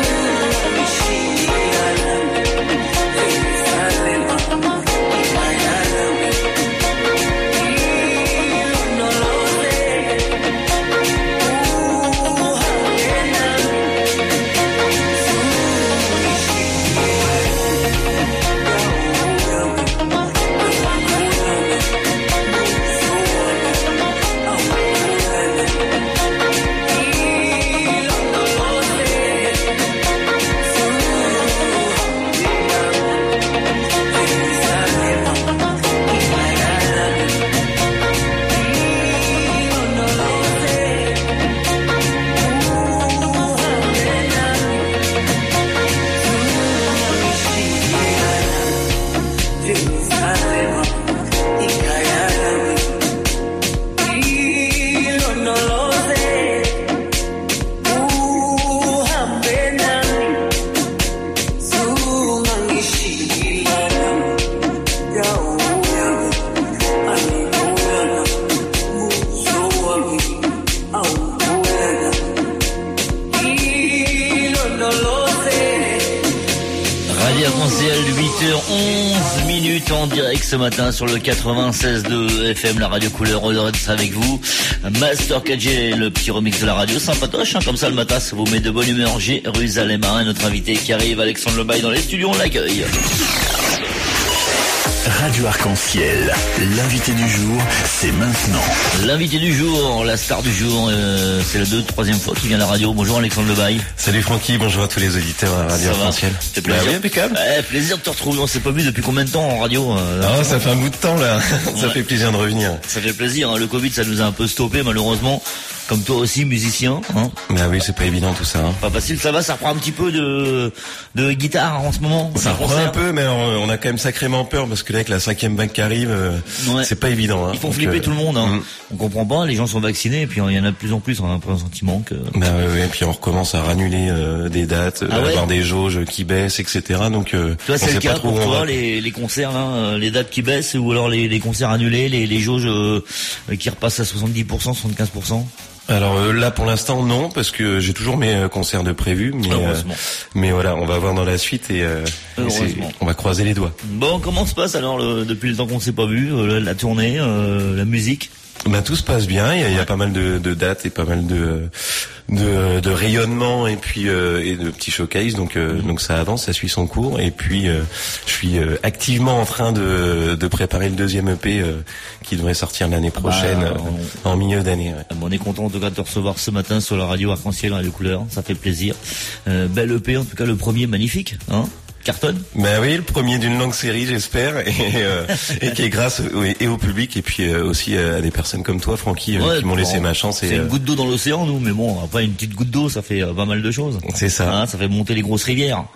Speaker 9: Bye.
Speaker 2: onze minutes en direct ce matin sur le quatre-vingt-seize deux F M, la radio couleur. On devrait être avec vous. Master K J, le petit remix de la radio, sympatoche, hein, comme ça le matin, ça vous met de bonne humeur. Jérusalem, hein, notre invité qui arrive, Alexandre Lebaille dans les studios, on l'accueille.
Speaker 1: Radio Arc-en-Ciel, l'invité du jour, c'est maintenant.
Speaker 2: L'invité du jour, la star du jour, euh, c'est la deux, troisième fois qu'il vient à la radio. Bonjour Alexandre Lebaille.
Speaker 11: Salut Francky, bonjour à tous les auditeurs à Radio Arc-en-Ciel.
Speaker 2: C'est plaisir.
Speaker 11: Bah oui, impeccable.
Speaker 2: Ouais, plaisir de te retrouver. On s'est pas vu depuis combien de temps en radio euh,
Speaker 11: Ah, ça fait un bout de temps là. Ça
Speaker 2: ouais.
Speaker 11: fait plaisir de revenir.
Speaker 2: Ça fait plaisir. Hein. Le Covid, ça nous a un peu stoppé malheureusement. Comme toi aussi, musicien. Hein.
Speaker 11: Bah oui, c'est pas évident tout ça. Hein.
Speaker 2: Pas facile. Ça va, ça reprend un petit peu de de guitare en ce moment.
Speaker 11: Ça reprend un peu, mais on a quand même sacrément peur parce que là, avec la cinquième vague qui arrive, ouais. c'est pas évident. Hein.
Speaker 2: Ils font Donc, flipper euh... tout le monde. Hein. Mm. On comprend pas. Les gens sont vaccinés et puis il y en a de plus en plus. On a un peu un sentiment que.
Speaker 11: Bah ouais, ouais. Et puis on recommence à ranuler euh, des dates, ah ouais. avoir des jauges qui baissent, et cetera. Donc. Euh,
Speaker 2: toi, c'est le cas pour toi,
Speaker 11: va...
Speaker 2: les les concerts là, les dates qui baissent ou alors les les concerts annulés, les les jauges euh, qui repassent à soixante-dix pour cent, soixante-quinze pour cent.
Speaker 11: Alors euh, là pour l'instant non parce que j'ai toujours mes euh, concerts de prévus mais euh, mais voilà on va voir dans la suite et, euh, et on va croiser les doigts.
Speaker 2: Bon, comment se passe alors le, depuis le temps qu'on ne s'est pas vu euh, la tournée, euh, la musique?
Speaker 11: Ben tout se passe bien, il y a, il y a pas mal de, de dates et pas mal de de, de rayonnements et puis euh, et de petits showcases donc euh, donc ça avance, ça suit son cours et puis euh, je suis euh, activement en train de de préparer le deuxième E P euh, qui devrait sortir l'année prochaine bah, on, en milieu d'année. Ouais.
Speaker 2: On est content en tout cas de te recevoir ce matin sur la radio Arc-en-Ciel, radio couleur, ça fait plaisir. Euh, bel E P en tout cas, le premier magnifique, hein. Cartonne.
Speaker 11: Ben oui, le premier d'une longue série, j'espère, et, euh, et qui est grâce oui, et au public et puis euh, aussi à des personnes comme toi, Francky,
Speaker 2: ouais,
Speaker 11: qui m'ont laissé ma chance.
Speaker 2: C'est
Speaker 11: et,
Speaker 2: une goutte d'eau dans l'océan, nous, mais bon, après une petite goutte d'eau, ça fait euh, pas mal de choses.
Speaker 11: C'est ça.
Speaker 2: Hein, ça fait monter les grosses rivières.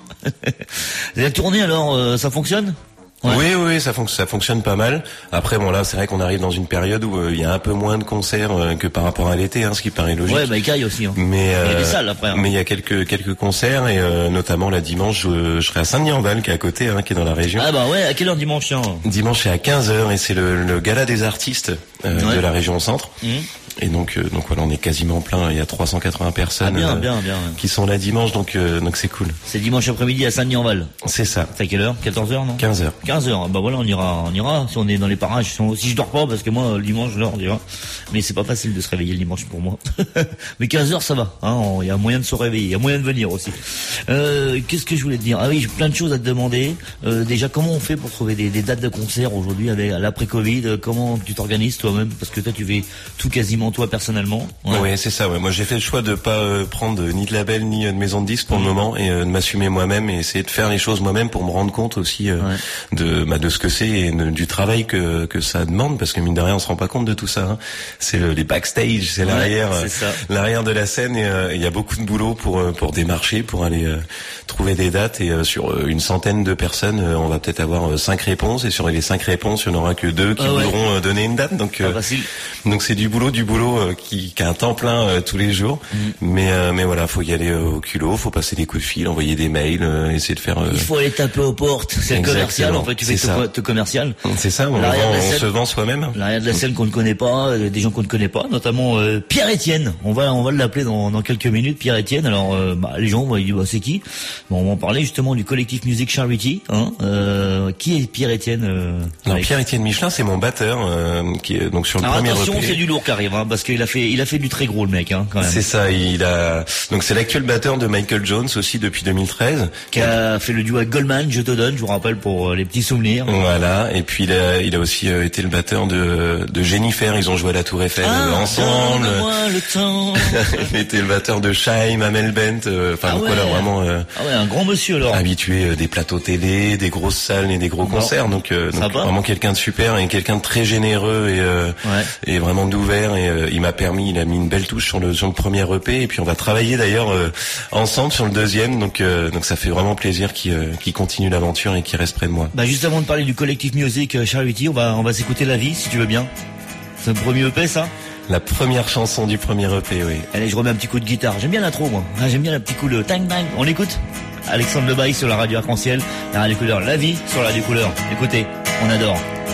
Speaker 2: La tournée, alors, euh, ça fonctionne?
Speaker 11: Ouais. Oui, oui, ça, fon- ça fonctionne pas mal. Après, bon là, c'est vrai qu'on arrive dans une période où il euh, y a un peu moins de concerts euh, que par rapport à l'été, hein, ce qui paraît logique.
Speaker 2: Ouais, bah il caille aussi. Hein.
Speaker 11: Mais
Speaker 2: euh, il y a des
Speaker 11: salles
Speaker 2: après. Hein.
Speaker 11: Mais il y a quelques quelques concerts et euh, notamment là dimanche, je, je serai à Saint-Denis-en-Val, qui est à côté, hein, qui est dans la région.
Speaker 2: Ah bah ouais, à quelle heure dimanche hein
Speaker 11: Dimanche c'est à quinze heures et c'est le, le gala des artistes euh, ouais. de la région Centre. Mmh. Et donc, euh, donc voilà, on est quasiment plein. Il y a trois cent quatre-vingts personnes
Speaker 2: ah bien,
Speaker 11: euh,
Speaker 2: bien, bien,
Speaker 11: qui sont là dimanche, donc euh, donc c'est cool.
Speaker 2: C'est dimanche après-midi à Saint-Denis-en-Val.
Speaker 11: C'est ça.
Speaker 2: C'est à quelle heure? quatorze heures non?
Speaker 11: quinze heures.
Speaker 2: quinze heures. Bah voilà, on ira, on ira. Si on est dans les parages, si, on, si je dors pas, parce que moi le dimanche je dors, tu vois. Mais c'est pas facile de se réveiller le dimanche pour moi. Mais quinze heures ça va. Hein, il y a moyen de se réveiller, il y a moyen de venir aussi. Euh, qu'est-ce que je voulais te dire? Ah oui, j'ai plein de choses à te demander. Euh, déjà, comment on fait pour trouver des, des dates de concert aujourd'hui avec à l'après-Covid? Comment tu t'organises toi-même? Parce que toi, tu fais tout quasiment toi personnellement.
Speaker 11: Ouais, ouais c'est ça. Ouais. Moi, j'ai fait le choix de pas euh, prendre ni de label ni euh, de maison de disques pour mmh. le moment et euh, de m'assumer moi-même et essayer de faire les choses moi-même pour me rendre compte aussi euh, ouais. de bah, de ce que c'est et de, du travail que que ça demande parce que mine de rien, on se rend pas compte de tout ça. Hein. C'est le, les backstage, c'est ouais, l'arrière, c'est euh, l'arrière de la scène et il euh, y a beaucoup de boulot pour euh, pour démarcher, pour aller euh, trouver des dates et euh, sur euh, une centaine de personnes, euh, on va peut-être avoir euh, cinq réponses et sur les cinq réponses, il y en aura que deux qui ah ouais. voudront euh, donner une date. Donc euh, donc c'est du boulot, du boulot euh, qui qu'un temps plein euh, tous les jours, mmh. mais euh, mais voilà, faut y aller euh, au culot, faut passer des coups de fil, envoyer des mails, euh, essayer de faire. Euh...
Speaker 2: Il faut aller taper aux portes, c'est le commercial. En fait, tu fais te, te commercial.
Speaker 11: C'est ça, on, vend, on se vend soi-même.
Speaker 2: L'arrière de la scène qu'on ne connaît pas, des gens qu'on ne connaît pas, notamment euh, Pierre-Étienne. On va on va l'appeler dans, dans quelques minutes, Pierre-Étienne. Alors euh, bah, les gens vont dire bah, c'est qui? Bon, on va en parler justement du collectif Music Charity. Hein, euh, qui est Pierre-Étienne euh,
Speaker 11: Alors Pierre-Étienne Michelin, c'est mon batteur euh, qui est donc sur le
Speaker 2: Alors,
Speaker 11: premier
Speaker 2: attention,
Speaker 11: E P.
Speaker 2: C'est du lourd qui arrive, hein, parce qu'il a fait il a fait du très gros le mec, hein, quand même.
Speaker 11: C'est ça, il a donc c'est l'actuel batteur de Michael Jones aussi depuis deux mille treize,
Speaker 2: qui a fait le duo avec Goldman, je te donne, je vous rappelle pour euh, les petits souvenirs.
Speaker 11: Voilà, et puis il a il a aussi euh, été le batteur de de Jennifer, ils ont joué à la Tour Eiffel
Speaker 2: ah,
Speaker 11: euh, ensemble.
Speaker 2: Donne-moi le temps.
Speaker 11: Il était le batteur de Shaim, Amel Bent, euh, enfin
Speaker 2: ah ouais.
Speaker 11: voilà vraiment euh,
Speaker 2: ah ouais, un grand monsieur alors.
Speaker 11: Habitué euh, des plateaux télé, des grosses salles et des gros bon. concerts, donc, euh, donc vraiment quelqu'un de super et quelqu'un de très généreux et euh, ouais. et vraiment d'ouvert et euh, il m'a permis, il a mis une belle touche sur le sur le premier E P et puis on va travailler d'ailleurs euh, ensemble sur le deuxième, donc euh, donc ça fait vraiment plaisir qu'il euh, qu'il continue l'aventure et qu'il reste près de moi.
Speaker 2: Bah juste avant de parler du collectif Music Charity, on va on va s'écouter La Vie si tu veux bien. C'est le premier E P ça?
Speaker 11: La première chanson du premier E P, oui.
Speaker 2: Allez, je remets un petit coup de guitare. J'aime bien l'intro, moi. Ah, j'aime bien le petit coup de tang tang. On l'écoute? Alexandre Lebaille sur la radio Arc-en-Ciel, la radio couleur. La Vie sur la radio couleur. Écoutez, on adore.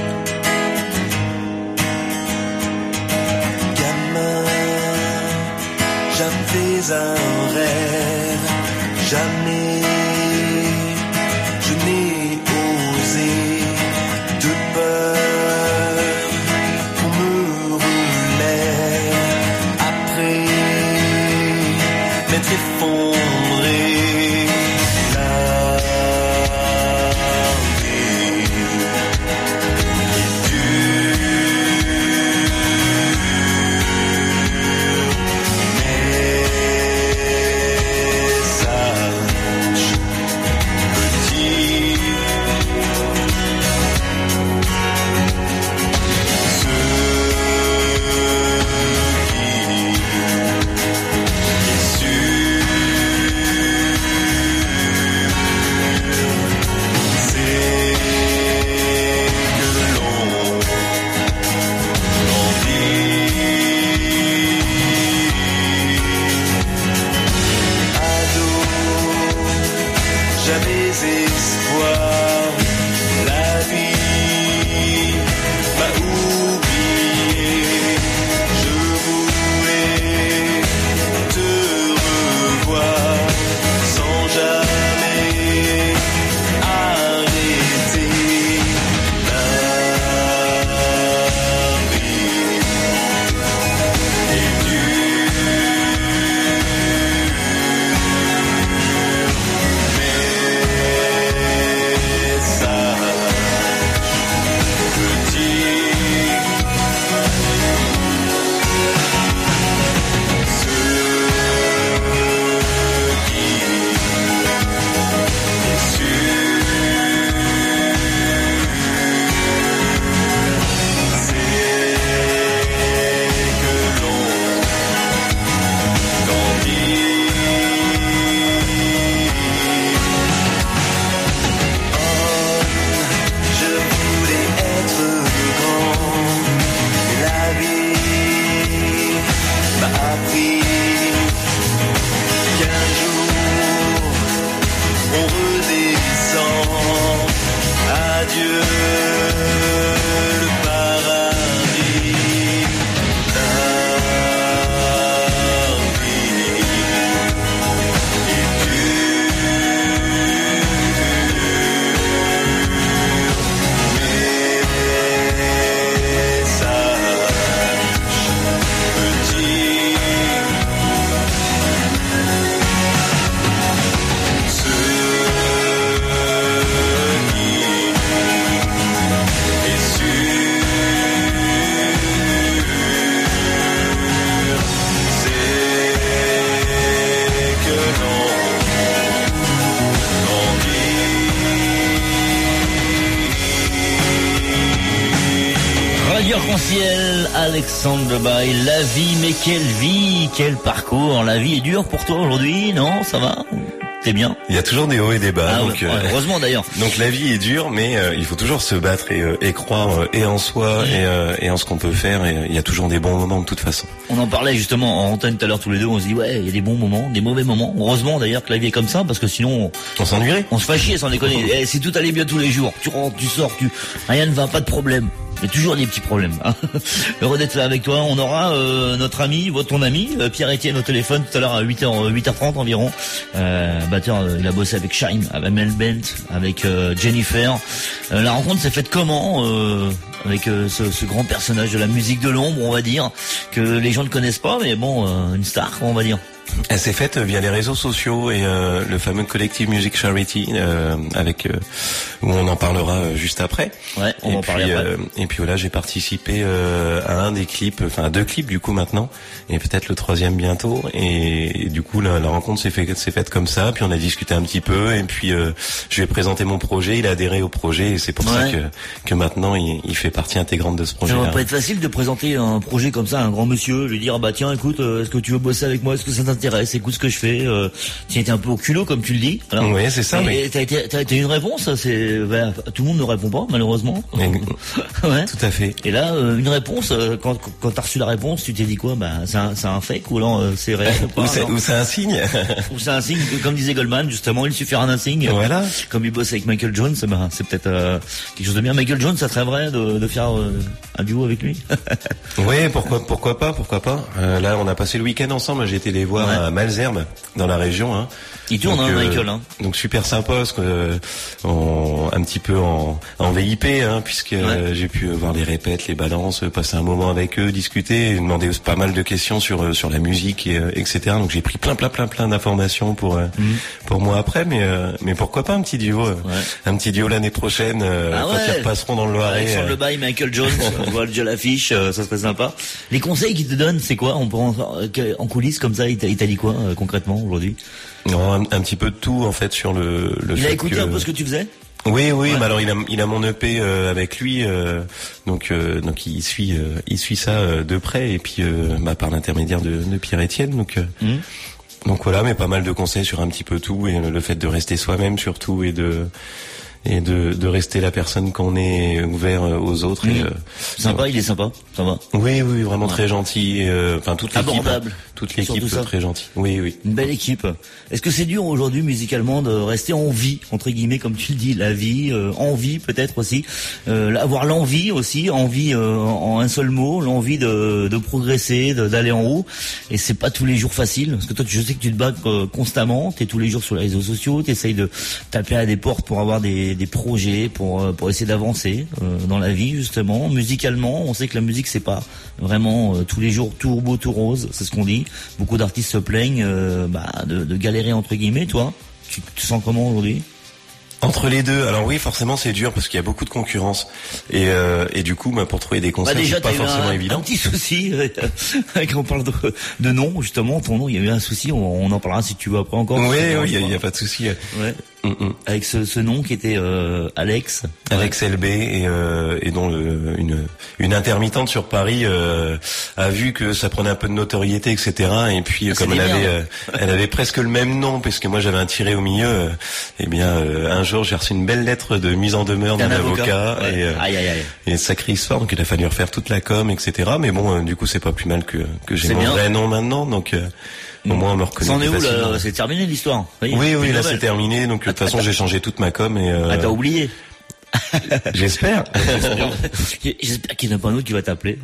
Speaker 12: Gamin, j'avais un rêve. Jamais je n'ai
Speaker 2: Ciel, Alexandre Bay, la vie, mais quelle vie, quel parcours. La vie est dure pour toi aujourd'hui, non? Ça va? T'es bien?
Speaker 11: Il y a toujours des hauts et des bas.
Speaker 2: Ah,
Speaker 11: donc,
Speaker 2: ouais,
Speaker 11: euh,
Speaker 2: heureusement d'ailleurs.
Speaker 11: Donc la vie est dure, mais euh, il faut toujours se battre et, euh, et croire euh, et en soi
Speaker 2: mmh.
Speaker 11: et, euh, et en ce qu'on peut faire. Et euh, il y a toujours des bons moments de toute façon.
Speaker 2: On en parlait justement en antenne tout à l'heure tous les deux. On se dit ouais, il y a des bons moments, des mauvais moments. Heureusement d'ailleurs que la vie est comme ça, parce que sinon
Speaker 11: on, on s'ennuierait.
Speaker 2: On se fait chier sans déconner. Et si tout allait bien tous les jours, tu rentres, tu sors, tu rien ne va, pas de problème. Il y a toujours des petits problèmes. Hein. Heureux d'être là avec toi. On aura euh, notre ami, votre ton ami, euh, Pierre-Étienne au téléphone tout à l'heure à huit heures, huit heures trente environ. Euh, batteur, euh, il a bossé avec Shine, avec Mel Bent, avec euh, Jennifer. Euh, la rencontre s'est faite comment euh, avec euh, ce, ce grand personnage de la musique de l'ombre, on va dire, que les gens ne connaissent pas, mais bon, euh, une star, on va dire.
Speaker 11: Elle s'est faite via les réseaux sociaux et euh, le fameux collectif Music Charity euh, avec euh, où on en parlera euh, juste après.
Speaker 2: Ouais, on
Speaker 11: et
Speaker 2: va en
Speaker 11: puis,
Speaker 2: parler après.
Speaker 11: Euh, et puis voilà, j'ai participé euh, à un des clips, enfin à deux clips du coup maintenant, et peut-être le troisième bientôt. Et, et du coup la, la rencontre s'est fait s'est faite comme ça. Puis on a discuté un petit peu et puis euh, je lui ai présenté mon projet. Il a adhéré au projet et c'est pour
Speaker 2: ouais.
Speaker 11: ça que que maintenant il, il fait partie intégrante de ce projet.
Speaker 2: Ça va pas être facile de présenter un projet comme ça à un grand monsieur, lui dire ah bah tiens écoute, euh, est-ce que tu veux bosser avec moi, est-ce que ça t'intéresse, écoute ce que je fais. Euh, tu étais un peu au culot comme tu le dis. Alors,
Speaker 11: oui c'est ça.
Speaker 2: Et
Speaker 11: mais...
Speaker 2: t'as été, t'as été une réponse. C'est ben, tout le monde ne répond pas malheureusement.
Speaker 11: ouais. Tout à fait.
Speaker 2: Et là euh, une réponse. Euh, quand quand t'as reçu la réponse, tu t'es dit quoi? Bah c'est un c'est un fake ou non euh, c'est réel ou pas?
Speaker 11: Ou c'est, ou c'est un signe.
Speaker 2: Ou c'est un signe. Comme disait Goldman justement, il suffira d'un signe.
Speaker 11: Voilà.
Speaker 2: Comme il bosse avec Michael Jones, ben, c'est peut-être euh, quelque chose de bien. Michael Jones, ça serait vrai de, de faire euh, un duo avec lui.
Speaker 11: Oui, pourquoi pourquoi pas, pourquoi pas. Euh, là, on a passé le week-end ensemble. J'ai été les voir ouais. à Malesherbes, dans la région. Hein.
Speaker 2: Il tourne, donc, hein, euh, Michael. Hein.
Speaker 11: Donc super sympa, parce que euh, on, un petit peu en, en V I P, hein, puisque ouais. euh, j'ai pu voir les répètes, les balances, passer un moment avec eux, discuter, et demander pas mal de questions sur sur la musique, et, euh, et cetera. Donc j'ai pris plein, plein, plein, plein d'informations pour euh, mm. pour moi après, mais euh, mais pourquoi pas un petit duo, euh, ouais. un petit duo l'année prochaine, euh, ah quand ouais. ils repasseront dans le Loiret.
Speaker 2: Alexandre euh... Bail, Michael Jones, on voit déjà l'affiche, euh, ça serait sympa. Les conseils qu'ils te donnent, c'est quoi? On peut en, en coulisses comme ça, il t'a, il t'a dit quoi euh, concrètement aujourd'hui?
Speaker 11: Non, un, un petit peu de tout en fait sur le. le
Speaker 2: il
Speaker 11: fait
Speaker 2: a écouté
Speaker 11: que...
Speaker 2: un peu ce que tu faisais.
Speaker 11: Oui, oui, ouais. mais alors il a, il a mon E P euh, avec lui, euh, donc euh, donc il suit, euh, il suit ça euh, de près et puis euh, bah, par l'intermédiaire de, de Pierre-Étienne, donc. Euh, mmh. Donc voilà, mais pas mal de conseils sur un petit peu tout et le fait de rester soi-même surtout et de. et de, de rester la personne qu'on est, ouvert aux autres.
Speaker 2: Mmh.
Speaker 11: Et, euh,
Speaker 2: sympa, ouais. Il est sympa, ça va.
Speaker 11: Oui, oui, vraiment ouais. très gentil. Euh, enfin toute l'équipe,
Speaker 2: abordable.
Speaker 11: Toute l'équipe très gentille. Oui, oui.
Speaker 2: Une belle équipe. Est-ce que c'est dur aujourd'hui musicalement de rester en vie entre guillemets, comme tu le dis, la vie, euh, en vie peut-être aussi, euh, avoir l'envie aussi, envie euh, en un seul mot, l'envie de, de progresser, de, d'aller en haut. Et c'est pas tous les jours facile, parce que toi, je sais que tu te bats euh, constamment. T'es tous les jours sur les réseaux sociaux, t'essayes de taper à des portes pour avoir des des projets pour pour essayer d'avancer euh, dans la vie justement. Musicalement, on sait que la musique c'est pas vraiment euh, tous les jours tout beau tout rose, c'est ce qu'on dit. Beaucoup d'artistes se plaignent euh, bah, de, de galérer entre guillemets. Toi, tu te sens comment aujourd'hui?
Speaker 11: Entre les deux, alors oui, forcément c'est dur parce qu'il y a beaucoup de concurrence et euh, et du coup, bah, pour trouver des concerts, bah
Speaker 2: déjà,
Speaker 11: c'est pas forcément
Speaker 2: un,
Speaker 11: évident.
Speaker 2: Un petit souci, quand on parle de, de nom justement, ton nom, il y a eu un souci. On, on en parlera si tu veux après encore.
Speaker 11: Oui, oui, il y, y a pas de souci.
Speaker 2: Ouais. Mm-mm. Avec ce, ce nom qui était euh, Alex.
Speaker 11: Alex ouais. L B et, euh, et dont le, une, une intermittente sur Paris euh, a vu que ça prenait un peu de notoriété, et cetera. Et puis ah, comme elle avait, euh, elle avait presque le même nom, parce que moi j'avais un tiret au milieu. Euh, et bien euh, un jour j'ai reçu une belle lettre de mise en demeure d'un avocat, avocat
Speaker 2: ouais.
Speaker 11: et, euh,
Speaker 2: aïe, aïe, aïe.
Speaker 11: et sacrée histoire. Donc il a fallu refaire toute la com, et cetera. Mais bon, euh, du coup c'est pas plus mal que que j'ai c'est mon bien. vrai nom maintenant. Donc euh, au moins on me reconnaît.
Speaker 2: C'en est où
Speaker 11: facilement.
Speaker 2: là? C'est terminé l'histoire.
Speaker 11: Oui, oui, oui là c'est terminé. Donc de toute façon j'ai changé toute ma com et. Euh...
Speaker 2: Ah t'as oublié?
Speaker 11: J'espère.
Speaker 2: J'espère qu'il n'y en a pas un autre qui va t'appeler.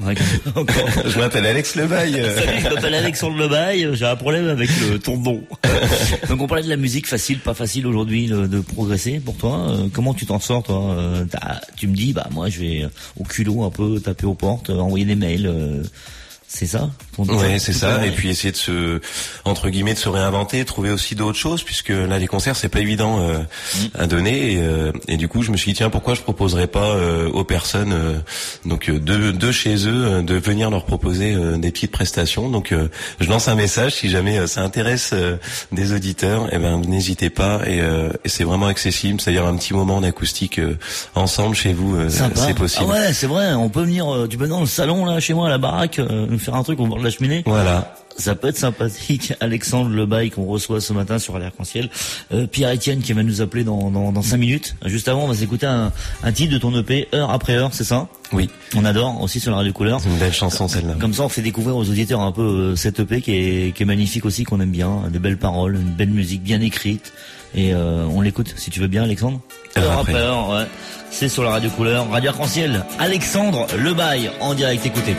Speaker 11: Je m'appelle Alex Lebaille.
Speaker 2: Salut, je m'appelle Alexandre Lebaille. J'ai un problème avec le, ton nom. Donc on parlait de la musique, facile, pas facile aujourd'hui de, de progresser pour toi. Euh, comment tu t'en sors toi? euh, Tu me dis bah moi je vais au culot un peu taper aux portes, envoyer des mails. Euh, C'est ça ton
Speaker 11: Ouais, c'est
Speaker 2: tout
Speaker 11: ça.
Speaker 2: ouais.
Speaker 11: Et puis essayer de se, entre guillemets, de se réinventer, trouver aussi d'autres choses, puisque là les concerts c'est pas évident euh, mmh. à donner. Et, euh, et du coup, je me suis dit tiens, pourquoi je proposerais pas euh, aux personnes, euh, donc euh, de, de chez eux, euh, de venir leur proposer euh, des petites prestations. Donc, euh, je lance un message si jamais euh, ça intéresse euh, des auditeurs. Eh ben, n'hésitez pas. Et, euh, et c'est vraiment accessible, c'est-à-dire un petit moment d'acoustique euh, ensemble chez vous, euh, c'est possible.
Speaker 2: Ah ouais, c'est vrai. On peut venir, euh, tu peux venir dans le salon là, chez moi, à la baraque. Euh, faire un truc au bord de la cheminée.
Speaker 11: Voilà.
Speaker 2: Ça peut être sympathique. Alexandre Lebaille qu'on reçoit ce matin sur Arc-en-Ciel. Euh, Pierre-Étienne qui va nous appeler dans, dans, dans cinq minutes. Juste avant, on va s'écouter un, un titre de ton E P, Heure après heure, c'est ça?
Speaker 11: Oui.
Speaker 2: On adore aussi sur la Radio Couleur.
Speaker 11: C'est une belle chanson celle-là.
Speaker 2: Comme ça, on fait découvrir aux auditeurs un peu euh, cette E P qui est, qui est magnifique aussi, qu'on aime bien. Des belles paroles, une belle musique bien écrite. Et euh, on l'écoute, si tu veux bien, Alexandre. Heure après heure, ouais. C'est sur la Radio Couleur, Radio Arc-en-Ciel. Alexandre Lebaille en direct, écoutez.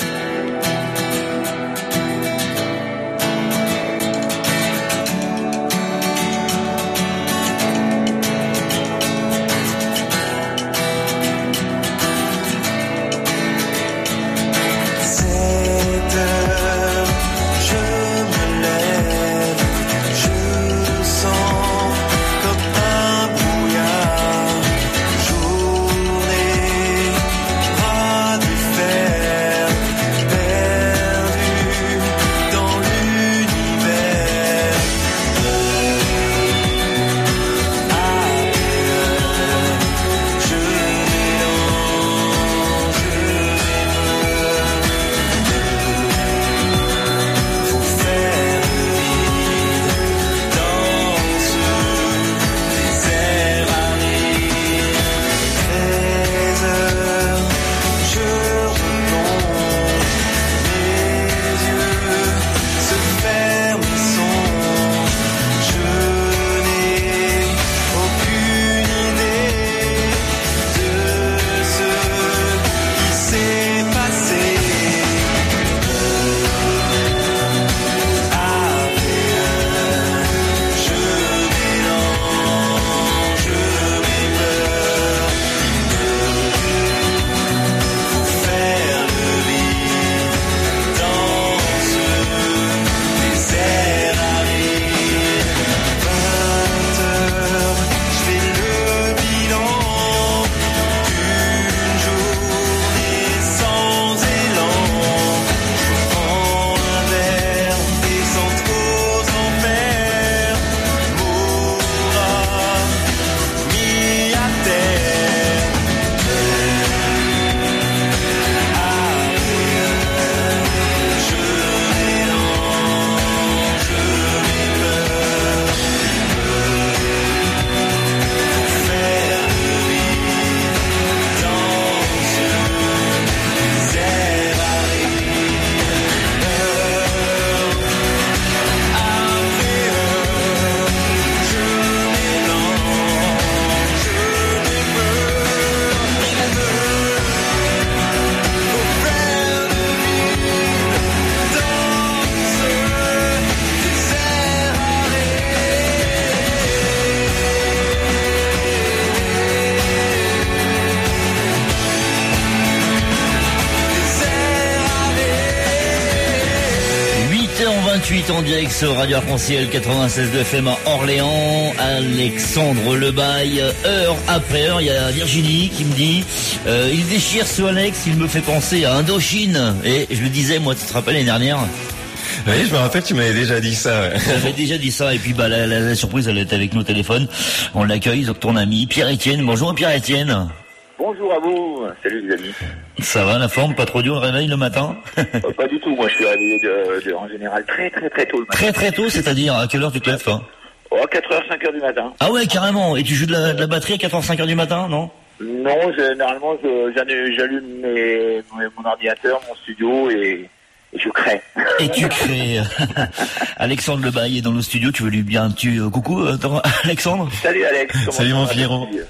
Speaker 2: En direct sur Radio Arc-en-Ciel quatre-vingt-seize F M à Orléans. Alexandre Lebaille, heure après heure. Il y a Virginie qui me dit euh, il déchire ce Alex, il me fait penser à Indochine. Et je le disais, moi, tu te rappelles l'année dernière?
Speaker 11: Oui, je me rappelle, tu m'avais déjà dit ça. Ouais.
Speaker 2: J'avais déjà dit ça. Et puis bah la, la, la surprise, elle est avec nous au téléphone. On l'accueille, donc ton ami Pierre-Étienne. Bonjour Pierre-Étienne.
Speaker 12: Bonjour à vous, salut les amis.
Speaker 2: Ça va, la forme, pas trop dur, le réveil le matin?
Speaker 12: euh, Pas du tout, moi je suis réveillé de, de, en général très très très tôt le matin.
Speaker 2: Très très tôt, c'est-à-dire à quelle heure tu te lèves toi?
Speaker 12: Oh, quatre heures, cinq heures du matin.
Speaker 2: Ah ouais, carrément. Et tu joues de la, de la batterie à quatre heures, cinq heures du matin, non?
Speaker 12: Non, généralement je, j'allume mes, mon ordinateur, mon studio et, et je crée.
Speaker 2: Et tu crées. Alexandre Lebaille est dans le studio, tu veux lui bien un petit euh, coucou, euh, Alexandre?
Speaker 12: Salut Alex.
Speaker 11: Salut mon Pierrot.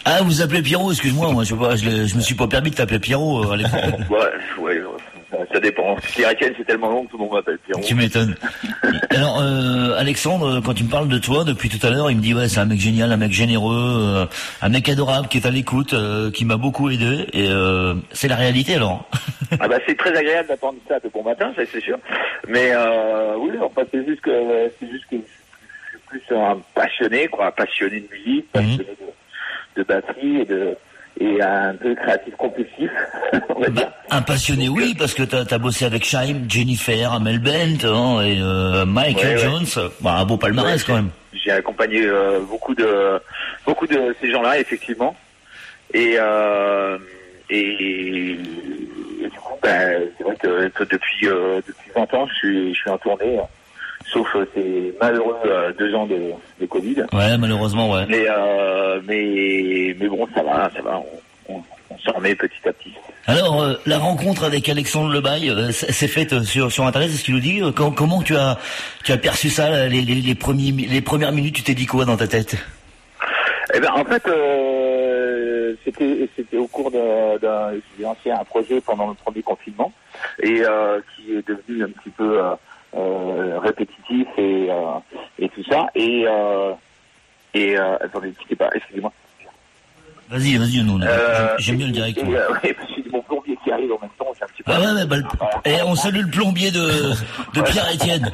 Speaker 2: Ah, vous appelez Pierrot, excuse-moi, moi, je, sais pas, je, l'ai- je me suis pas permis de t'appeler Pierrot, euh, Alexandre.
Speaker 12: Ouais, ouais, ça, ça dépend. Pierre Etienne, c'est tellement long que tout le monde m'appelle Pierrot.
Speaker 2: Tu m'étonnes. Alors, euh, Alexandre, quand tu me parles de toi depuis tout à l'heure, il me dit ouais, c'est un mec génial, un mec généreux, euh, un mec adorable qui est à l'écoute, euh, qui m'a beaucoup aidé. Et euh, c'est la réalité alors.
Speaker 12: Ah bah c'est très agréable d'entendre ça de bon matin, ça c'est sûr. Mais euh, oui, enfin c'est juste que c'est juste que je suis plus un passionné, quoi, passionné de musique, passionné de, de batterie et de et un peu créatif compulsif. On va dire.
Speaker 2: Un passionné, oui, parce que t'as as bossé avec Chaim, Jennifer, Amel Bent hein, et euh, Michael
Speaker 12: Ouais, ouais.
Speaker 2: Jones. Bah, un beau palmarès
Speaker 12: Ouais,
Speaker 2: quand même.
Speaker 12: J'ai accompagné euh, beaucoup de beaucoup de ces gens-là effectivement. Et euh, et, et du coup, ben, c'est vrai que, que depuis euh, depuis vingt ans, je suis je suis en tournée. Sauf euh, ces malheureux euh, deux ans de, de Covid.
Speaker 2: Ouais, malheureusement, ouais.
Speaker 12: Mais euh, mais mais bon, ça va, ça va. On, on, on s'en remet petit à petit.
Speaker 2: Alors, euh, la rencontre avec Alexandre Lebaille euh, c'est c'est faite sur sur internet, c'est ce qu'il nous dit. Com- comment tu as tu as perçu ça là, les, les les premiers les premières minutes, tu t'es dit quoi dans ta tête?
Speaker 12: Eh ben en fait, euh, c'était c'était au cours d'un d'un j'ai lancé un projet pendant le premier confinement et euh, qui est devenu un petit peu euh, euh, répétitif et euh, et tout ça et euh, et euh, attendez, quittez pas, excusez-moi.
Speaker 2: Vas-y, vas-y, nous.
Speaker 12: Euh,
Speaker 2: J'aime bien le direct.
Speaker 12: Et,
Speaker 2: moi.
Speaker 12: euh, ouais, parce que j'ai mon plombier qui arrive en même temps, c'est un petit peu.
Speaker 2: Ah ouais, ouais, bah, le- et on salue le plombier de, de Pierre Etienne.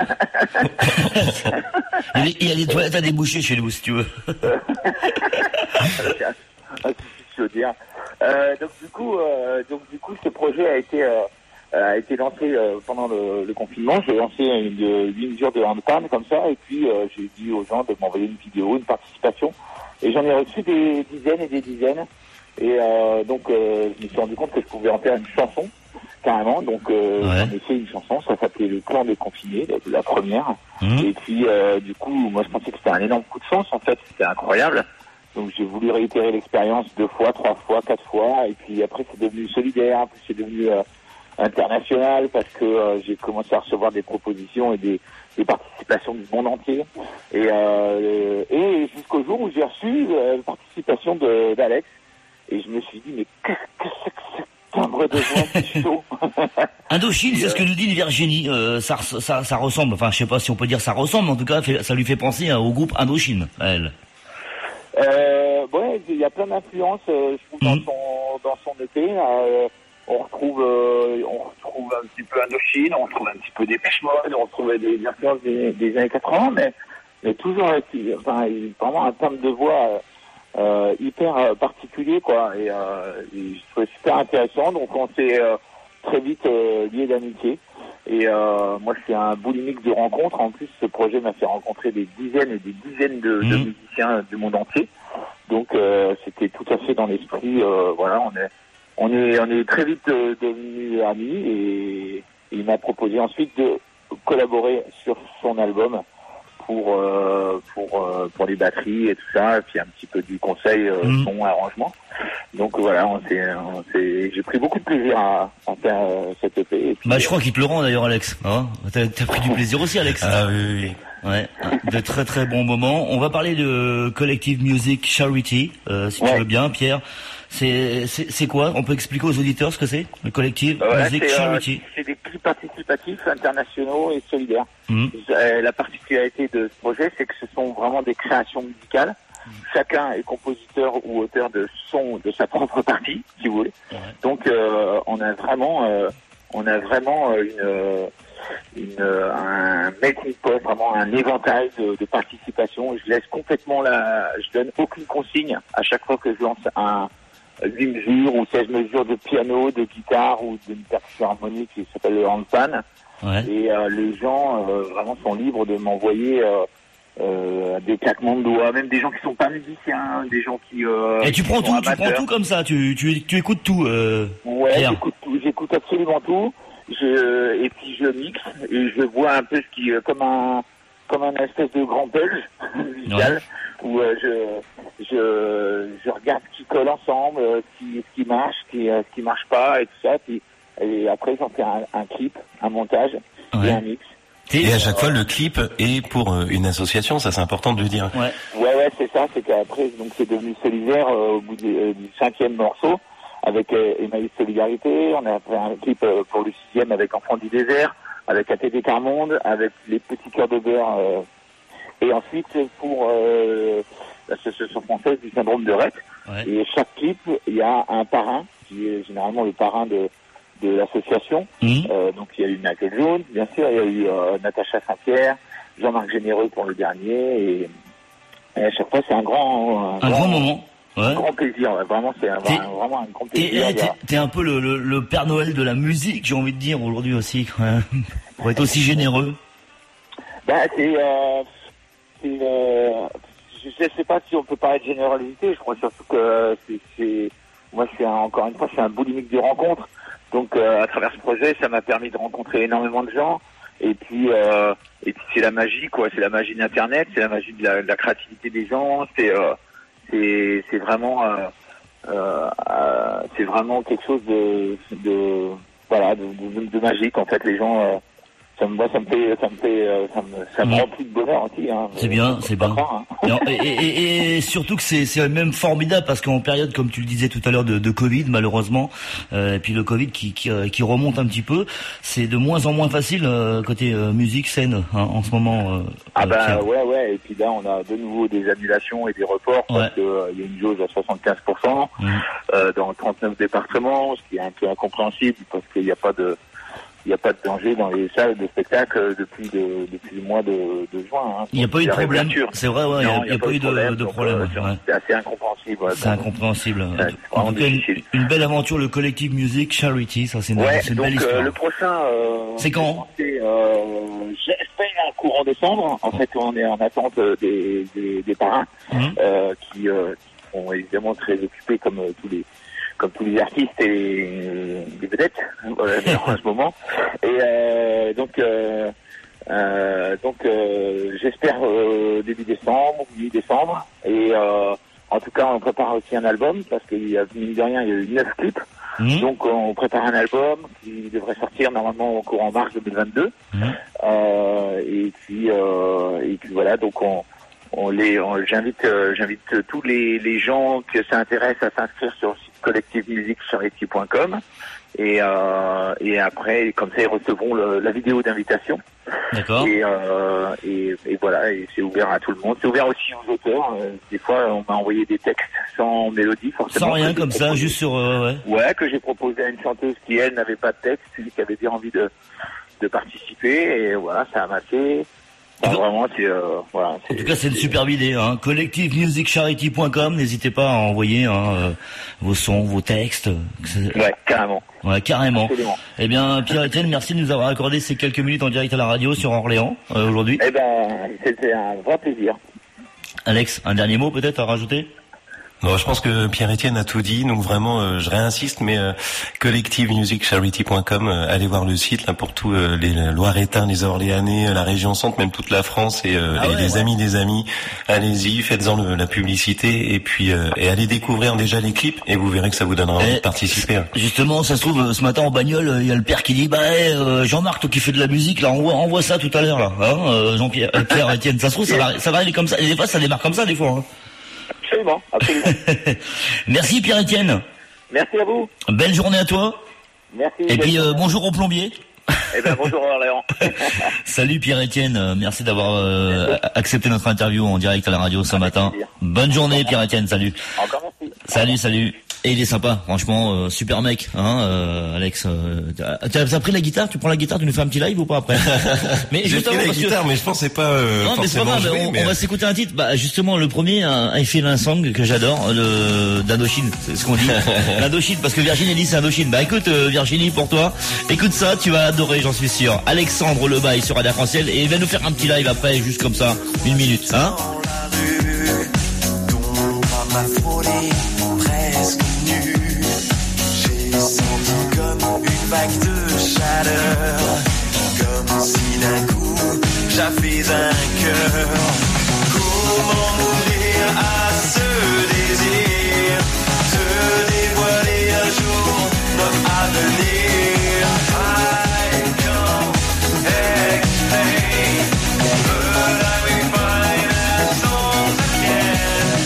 Speaker 2: il, y a, il y a des toilettes à déboucher chez nous, si tu veux.
Speaker 12: Je veux dire. Euh, donc du coup, euh, donc du coup, ce projet a été euh, a été lancé euh, pendant le, le confinement. J'ai lancé une, une mesure de handpan comme ça, et puis euh, j'ai dit aux gens de m'envoyer une vidéo, une participation, et j'en ai reçu des dizaines et des dizaines. Et euh, donc, euh, je me suis rendu compte que je pouvais en faire une chanson, carrément. Donc, euh,
Speaker 2: Ouais.
Speaker 12: j'en ai fait une chanson, ça s'appelait Le Clan des Confinés, la, la première.
Speaker 2: Mmh.
Speaker 12: Et puis, euh, du coup, moi, je pensais que c'était un énorme coup de chance, en fait. C'était incroyable. Donc, j'ai voulu réitérer l'expérience deux fois, trois fois, quatre fois. Et puis, après, c'est devenu solidaire. Puis, c'est devenu euh, international parce que euh, j'ai commencé à recevoir des propositions et des, des participations du monde entier. Et, euh, et jusqu'au jour où j'ai reçu euh, la participation de- d'Alex. Et je me suis dit, mais qu'est-ce que c'est que ce timbre de voix si chaud?
Speaker 2: Indochine, c'est ce que nous dit Virginie. Euh, ça, res- ça, ça ressemble, enfin, je sais pas si on peut dire ça ressemble, mais en tout cas, fait- ça lui fait penser hein, au groupe Indochine, à elle.
Speaker 12: Euh, ouais, il y a plein d'influences, euh, je trouve,
Speaker 2: Mhm.
Speaker 12: dans son, dans son E P. Euh, on retrouve, euh, on retrouve un petit peu Indochine, on retrouve un petit peu Dépêche Mode, on retrouve des influences des, des années quatre-vingts, mais, mais toujours avec, enfin, vraiment un timbre de voix, euh, euh, hyper euh, particulier, quoi. Et, euh, et je trouvais super intéressant. Donc on s'est euh, très vite euh, liés d'amitié. Et euh, moi, je suis un boulimique de rencontres. En plus, ce projet m'a fait rencontrer des dizaines et des dizaines de, de
Speaker 2: Mhm.
Speaker 12: musiciens du monde entier. Donc euh, c'était tout à fait dans l'esprit. Euh, voilà, on est, on est, on est très vite euh, devenus amis. Et il m'a proposé ensuite de collaborer sur son album pour euh, pour euh, pour les batteries et tout ça, et puis un petit peu du conseil euh,
Speaker 2: Mhm.
Speaker 12: son arrangement. Donc voilà, on s'est, on s'est, j'ai pris beaucoup de plaisir à, à faire euh, cette E P. Et puis,
Speaker 2: Bah, je crois qu'il te le rend d'ailleurs, Alex. Hein T'as t'as pris du plaisir aussi, Alex.
Speaker 11: Ah oui, oui, oui.
Speaker 2: Ouais, de très très bons moments. On va parler de Collective Music Charity, euh, si tu
Speaker 12: Ouais.
Speaker 2: veux bien, Pierre. C'est c'est c'est quoi? On peut expliquer aux auditeurs ce que c'est, le Collective
Speaker 12: Voilà,
Speaker 2: Music
Speaker 12: c'est, euh,
Speaker 2: Charity.
Speaker 12: c'est des clips participatifs internationaux et solidaires.
Speaker 2: Mhm.
Speaker 12: Euh, La particularité de ce projet, c'est que ce sont vraiment des créations musicales. Chacun est compositeur ou auteur de son de sa propre partie, si vous voulez.
Speaker 2: Ouais.
Speaker 12: Donc, euh, on a vraiment, euh, on a vraiment euh, une, euh, une, euh, un melting pot, vraiment un éventail de, de participation. Je laisse complètement la, je donne aucune consigne à chaque fois que je lance un huit mesures ou seize mesures de piano, de guitare ou d'une percussion harmonique qui s'appelle le handpan.
Speaker 2: Ouais.
Speaker 12: Et euh, les gens euh, vraiment sont libres de m'envoyer euh, euh, des claquements de doigts, même des gens qui sont pas musiciens, des gens qui. Euh,
Speaker 2: Et tu
Speaker 12: qui
Speaker 2: prends
Speaker 12: sont
Speaker 2: tout, tu prends
Speaker 12: amateurs.
Speaker 2: tout comme ça. Tu tu tu écoutes tout. Euh,
Speaker 12: Ouais,
Speaker 2: Pierre.
Speaker 12: j'écoute tout, j'écoute absolument tout. Je, et puis je mixe et je vois un peu ce qui, euh, comme un, comme un espèce de grand belge musical, où euh, je, je, je regarde ce qui colle ensemble, euh, ce qui, ce qui marche, ce qui, euh, ce qui marche pas et tout ça. Puis, et après j'en fais un, un clip, un montage
Speaker 2: Ouais.
Speaker 12: et un mix.
Speaker 11: Et à chaque fois, le clip est pour euh, une association, ça c'est important de le dire.
Speaker 2: Ouais.
Speaker 12: Ouais, ouais, c'est ça. ça, c'est qu'après, donc c'est devenu solidaire euh, au bout du, euh, du cinquième morceau avec euh, Emmaüs Solidarité. On a fait un clip euh, pour le sixième avec Enfants du désert, avec A T D Carmonde, avec les petits cœurs de beurre. Euh, et ensuite pour euh, l'association française du syndrome de Rett. Ouais. Et chaque clip, il y a un parrain qui est généralement le parrain de de l'association. Mmh. Euh, donc il y a eu Michael Jones, bien sûr, il y a eu euh, Natacha Saint-Pierre, Jean-Marc Généreux pour le dernier, et, et à chaque fois c'est un grand, un,
Speaker 2: un
Speaker 12: grand,
Speaker 2: grand moment. Ouais.
Speaker 12: Un grand plaisir, ouais. Vraiment c'est un, vraiment un grand plaisir.
Speaker 2: T'es, t'es, t'es un peu le, le, le Père Noël de la musique, j'ai envie de dire aujourd'hui aussi, pour être aussi généreux.
Speaker 12: Ben c'est, euh, c'est euh, je sais pas si on peut parler de générosité. Je crois surtout que c'est, c'est moi je suis un, encore une fois je suis un boulimique de rencontres. Donc euh, à travers ce projet, ça m'a permis de rencontrer énormément de gens. Et puis, euh, et puis c'est la magie, quoi. C'est la magie d'Internet, c'est la magie de la, de la créativité des gens. C'est, euh, c'est, c'est vraiment, euh, euh, euh, c'est vraiment quelque chose de, de voilà, de, de, de magique. En fait, les gens, euh, ça me, moi, ça me fait, ça me fait, euh, ça me, ça me
Speaker 2: mmh.
Speaker 12: remplit de bonheur aussi. Hein.
Speaker 2: C'est bien, c'est bien. Pas, hein. et, et, et surtout que c'est, c'est même formidable parce qu'en période, comme tu le disais tout à l'heure, de, de Covid, malheureusement, euh, et puis le Covid qui, qui, qui remonte un petit peu, c'est de moins en moins facile euh, côté euh, musique, scène, hein, en ce moment. Euh,
Speaker 12: ah bah
Speaker 2: Pierre.
Speaker 12: ouais, ouais. Et puis là, on a de nouveau des annulations et des reports parce ouais. que euh, il y a une jauge à soixante-quinze pour cent mmh. euh, dans trente-neuf départements, ce qui est un peu incompréhensible parce qu'il n'y a pas de Il n'y a pas de danger dans les salles de spectacle depuis le, depuis le mois de, de juin. Hein.
Speaker 2: Il n'y a pas eu de problème. C'est vrai, ouais, non, il n'y a, a, a pas eu de problème. De problème
Speaker 12: donc,
Speaker 2: ouais.
Speaker 12: C'est assez incompréhensible. Ouais,
Speaker 2: c'est incompréhensible. C'est en tout cas, une, une belle aventure, le Collective Music Charity, ça c'est une,
Speaker 12: ouais,
Speaker 2: c'est une
Speaker 12: donc,
Speaker 2: belle histoire.
Speaker 12: Euh, le prochain, euh,
Speaker 2: c'est quand
Speaker 12: c'est, euh, j'espère un courant décembre. En fait, on est en attente des, des, des parrains mmh. euh, qui, euh, qui sont évidemment très occupés comme euh, tous les comme tous les artistes et les vedettes euh, en ce moment. Et euh, donc, euh, euh, donc euh, j'espère euh, début décembre, mi-décembre. Et euh, en tout cas, on prépare aussi un album parce qu'il y a, mine de rien, il y a eu neuf clips. Mmh. Donc, on prépare un album qui devrait sortir normalement au courant mars deux mille vingt-deux. Mmh. Euh, et puis, euh, et puis voilà. Donc, on On les, on, j'invite, euh, j'invite tous les, les gens que ça intéresse à s'inscrire sur le site collective music charity point com et euh, et après, comme ça, ils recevront le, la vidéo d'invitation.
Speaker 2: D'accord.
Speaker 12: Et, euh, et et voilà, et c'est ouvert à tout le monde. C'est ouvert aussi aux auteurs. Euh, des fois, on m'a envoyé des textes sans mélodie, forcément.
Speaker 2: Sans rien comme ça, juste sur. Euh, ouais.
Speaker 12: Ouais, que j'ai proposé à une chanteuse qui elle n'avait pas de texte, qui avait bien envie de de participer, et voilà, ça a matché. Enfin, vraiment, c'est, euh, voilà, c'est,
Speaker 2: en tout cas, c'est une
Speaker 12: c'est...
Speaker 2: superbe idée. Hein. collective music charity point com, n'hésitez pas à envoyer hein, euh, vos sons, vos textes.
Speaker 12: Ouais, carrément.
Speaker 2: Ouais, carrément.
Speaker 12: Absolument.
Speaker 2: Eh bien, Pierre-Étienne, merci de nous avoir accordé ces quelques minutes en direct à la radio sur Orléans euh, aujourd'hui.
Speaker 12: Eh ben, c'était un vrai plaisir.
Speaker 2: Alex, un dernier mot peut-être à rajouter ?
Speaker 11: Bon, je pense que Pierre-Étienne a tout dit, donc vraiment, euh, je réinsiste, mais euh, collective music charity point com, euh, allez voir le site là pour tous euh, les Loiretains, les Orléanais, la région centre, même toute la France et, euh, ah ouais, et les ouais. amis des amis. Allez-y, faites-en le, la publicité et puis euh, et allez découvrir déjà les clips et vous verrez que ça vous donnera envie de participer.
Speaker 2: Justement, ça se trouve ce matin en bagnole, il y a le père qui dit bah hey, euh, Jean-Marc, toi qui fais de la musique, là, envoie, envoie ça tout à l'heure là, hein, euh, Jean-Pierre, euh, Pierre-Étienne. Ça se trouve, ça va, ça va aller comme ça. Et des fois, ça démarre comme ça des fois. Hein.
Speaker 12: Absolument, absolument.
Speaker 2: Merci Pierre-Étienne.
Speaker 12: Merci à vous.
Speaker 2: Belle journée à toi.
Speaker 12: Merci.
Speaker 2: Et puis euh, bonjour au plombier.
Speaker 12: Eh ben bonjour Orléans.
Speaker 2: Salut Pierre-Étienne, merci d'avoir euh, accepté notre interview en direct à la radio ce Avec matin. Plaisir. Bonne journée Pierre-Étienne, salut.
Speaker 12: Encore merci.
Speaker 2: Salut, salut. Et il est sympa, franchement, euh, super mec, hein, euh, Alex. Euh, t'as, t'as pris la guitare, tu prends la guitare, tu nous fais un petit live ou pas après?
Speaker 11: Mais j'ai pris la guitare, que... mais je pense que c'est pas. Euh,
Speaker 2: non, mais c'est pas grave. Jouer, on, mais... on va s'écouter un titre. Bah justement, le premier, un I Feel a Song que j'adore, le d'Indochine, c'est ce qu'on dit. L'Indochine, parce que Virginie dit c'est Indochine. Bah écoute, euh, Virginie, pour toi, écoute ça, tu vas adorer, j'en suis sûr. Alexandre Lebaille sur Radio Arc-en-Ciel et il va nous faire un petit live après, juste comme ça, une minute, hein.
Speaker 13: Senti comme une vague de chaleur, comme si d'un coup j'avais un cœur. Comment mourir à ce désir de dévoiler un jour notre avenir? I can't explain, but I will find a song again.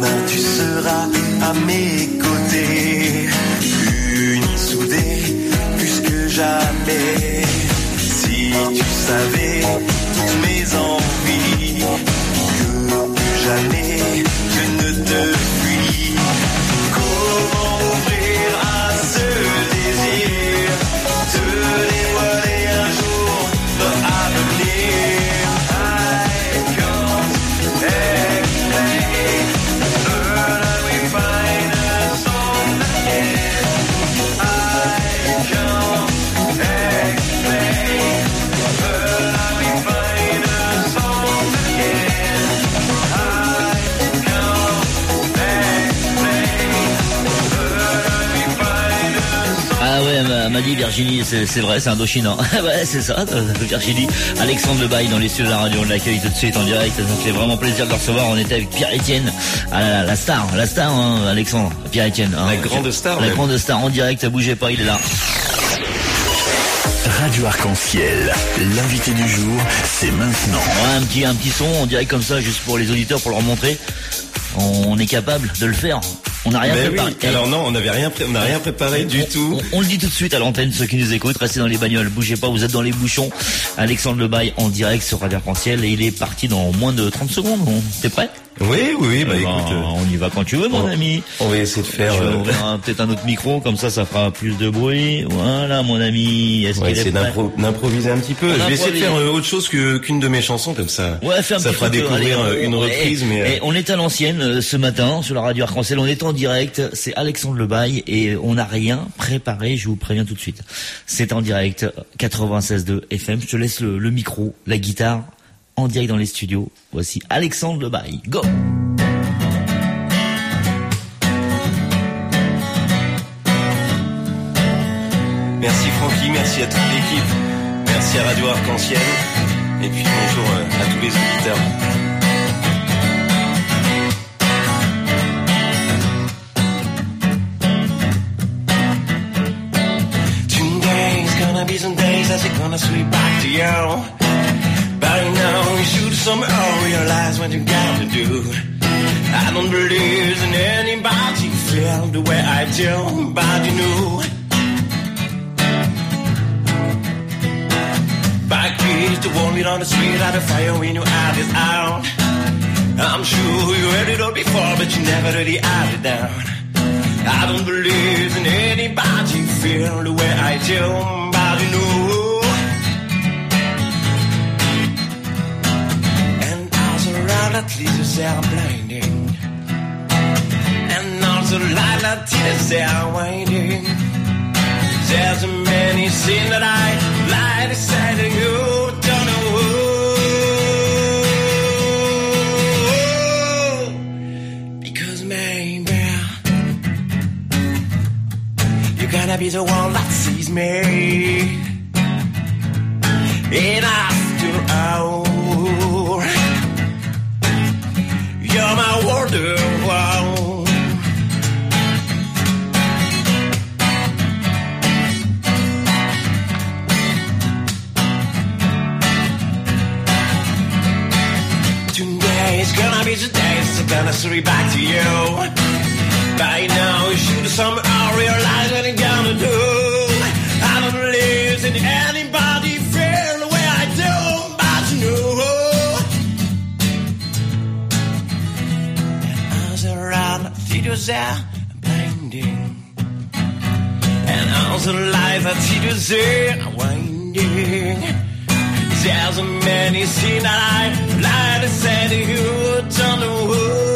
Speaker 13: demain tu seras à mes côtés, unis, soudés, plus que jamais. Si tu savais toutes mes envies, que plus jamais je ne te fuis. Comment ouvrir à ce désir, te dévoiler un jour notre avenir. I can't explain, but I will find a song again. I can't explain, but I will find a song again. I can't explain, but I will find a song.
Speaker 2: Ah ouais, m'a m'a dit Virginie, c'est c'est vrai, c'est Indochine. Ouais, c'est ça, euh, Virginie. Alexandre Lebaille dans les studios de la radio, on l'accueille tout de suite en direct. Ça fait vraiment plaisir de le recevoir. On était avec Pierre-Étienne, ah, la, la star, la star, hein, Alexandre, Pierre-Étienne. Hein,
Speaker 11: La grande star,
Speaker 2: La
Speaker 11: même.
Speaker 2: grande star en direct, bougez pas, il est là.
Speaker 1: Radio Arc-en-Ciel, l'invité du jour, c'est maintenant.
Speaker 2: Ouais, un petit, un petit son, on dirait comme ça, juste pour les auditeurs, pour leur montrer. On est capable de le faire. On n'a rien
Speaker 11: Ben
Speaker 2: préparé.
Speaker 11: oui. Alors non, on n'avait rien, pré- on n'a rien préparé du tout.
Speaker 2: On, on le dit tout de suite à l'antenne, ceux qui nous écoutent, restez dans les bagnoles, bougez pas, vous êtes dans les bouchons. Alexandre Lebaille en direct sur Radio Arc-en-Ciel et il est parti dans moins de trente secondes. On- T'es prêt?
Speaker 11: Oui, oui, bah
Speaker 2: Eh ben,
Speaker 11: écoute, euh,
Speaker 2: on y va quand tu veux, mon
Speaker 11: on-
Speaker 2: ami.
Speaker 11: on va essayer de faire.
Speaker 2: Je vais
Speaker 11: euh,
Speaker 2: ouvrir un- peut-être un autre micro, comme ça, ça fera plus de bruit. Voilà, mon ami. Est-ce
Speaker 11: On va
Speaker 2: qu'il est
Speaker 11: essayer
Speaker 2: prêt?
Speaker 11: d'impro- d'improviser un petit peu.
Speaker 2: On
Speaker 11: Je vais essayer de
Speaker 2: improvise.
Speaker 11: faire euh, autre chose que qu'une de mes chansons comme ça.
Speaker 2: Ouais, fais un
Speaker 11: ça
Speaker 2: petit
Speaker 11: fera
Speaker 2: truc,
Speaker 11: découvrir
Speaker 2: allez,
Speaker 11: euh,
Speaker 2: on-
Speaker 11: une
Speaker 2: on-
Speaker 11: reprise,
Speaker 2: et-
Speaker 11: mais euh,
Speaker 2: et on est à l'ancienne euh, ce matin sur la radio Arc-en-Ciel. On est en direct. C'est Alexandre Lebaille et on n'a rien préparé. Je vous préviens tout de suite. C'est en direct quatre-vingt-seize point deux F M. Je te laisse le, le micro, la guitare en direct dans les studios. Voici Alexandre Lebaille. Go.
Speaker 11: merci Francky, merci à toute l'équipe, merci à Radio Arc-en-Ciel, et puis bonjour euh, à tous les auditeurs.
Speaker 13: Today's gonna be some days as it's gonna sweep back to you. But you know, you should somehow realize what you gotta do. I don't believe in anybody feel the way I do, but you know. Back kids to warm it on the street at the fire when your heart is out. I'm sure you heard it all before, but you never really had it down. I don't believe in anybody feel the way I do, but you know. And also around at least you say I'm blinding. And also light that you say I'm winding. There's so many sins that I lie to say to you, don't know. Because maybe you gotta be the one that sees me. And after all, you're my wonderwall. Today's gonna be the day, so gonna sorry back to you. By now, you should somehow realize what you're gonna do. I don't believe in anybody feel the way I do, but you know. And I was around, videos there, blinding. And also lies that videos there, winding. There's so many scenes that I lie to say to you, don't know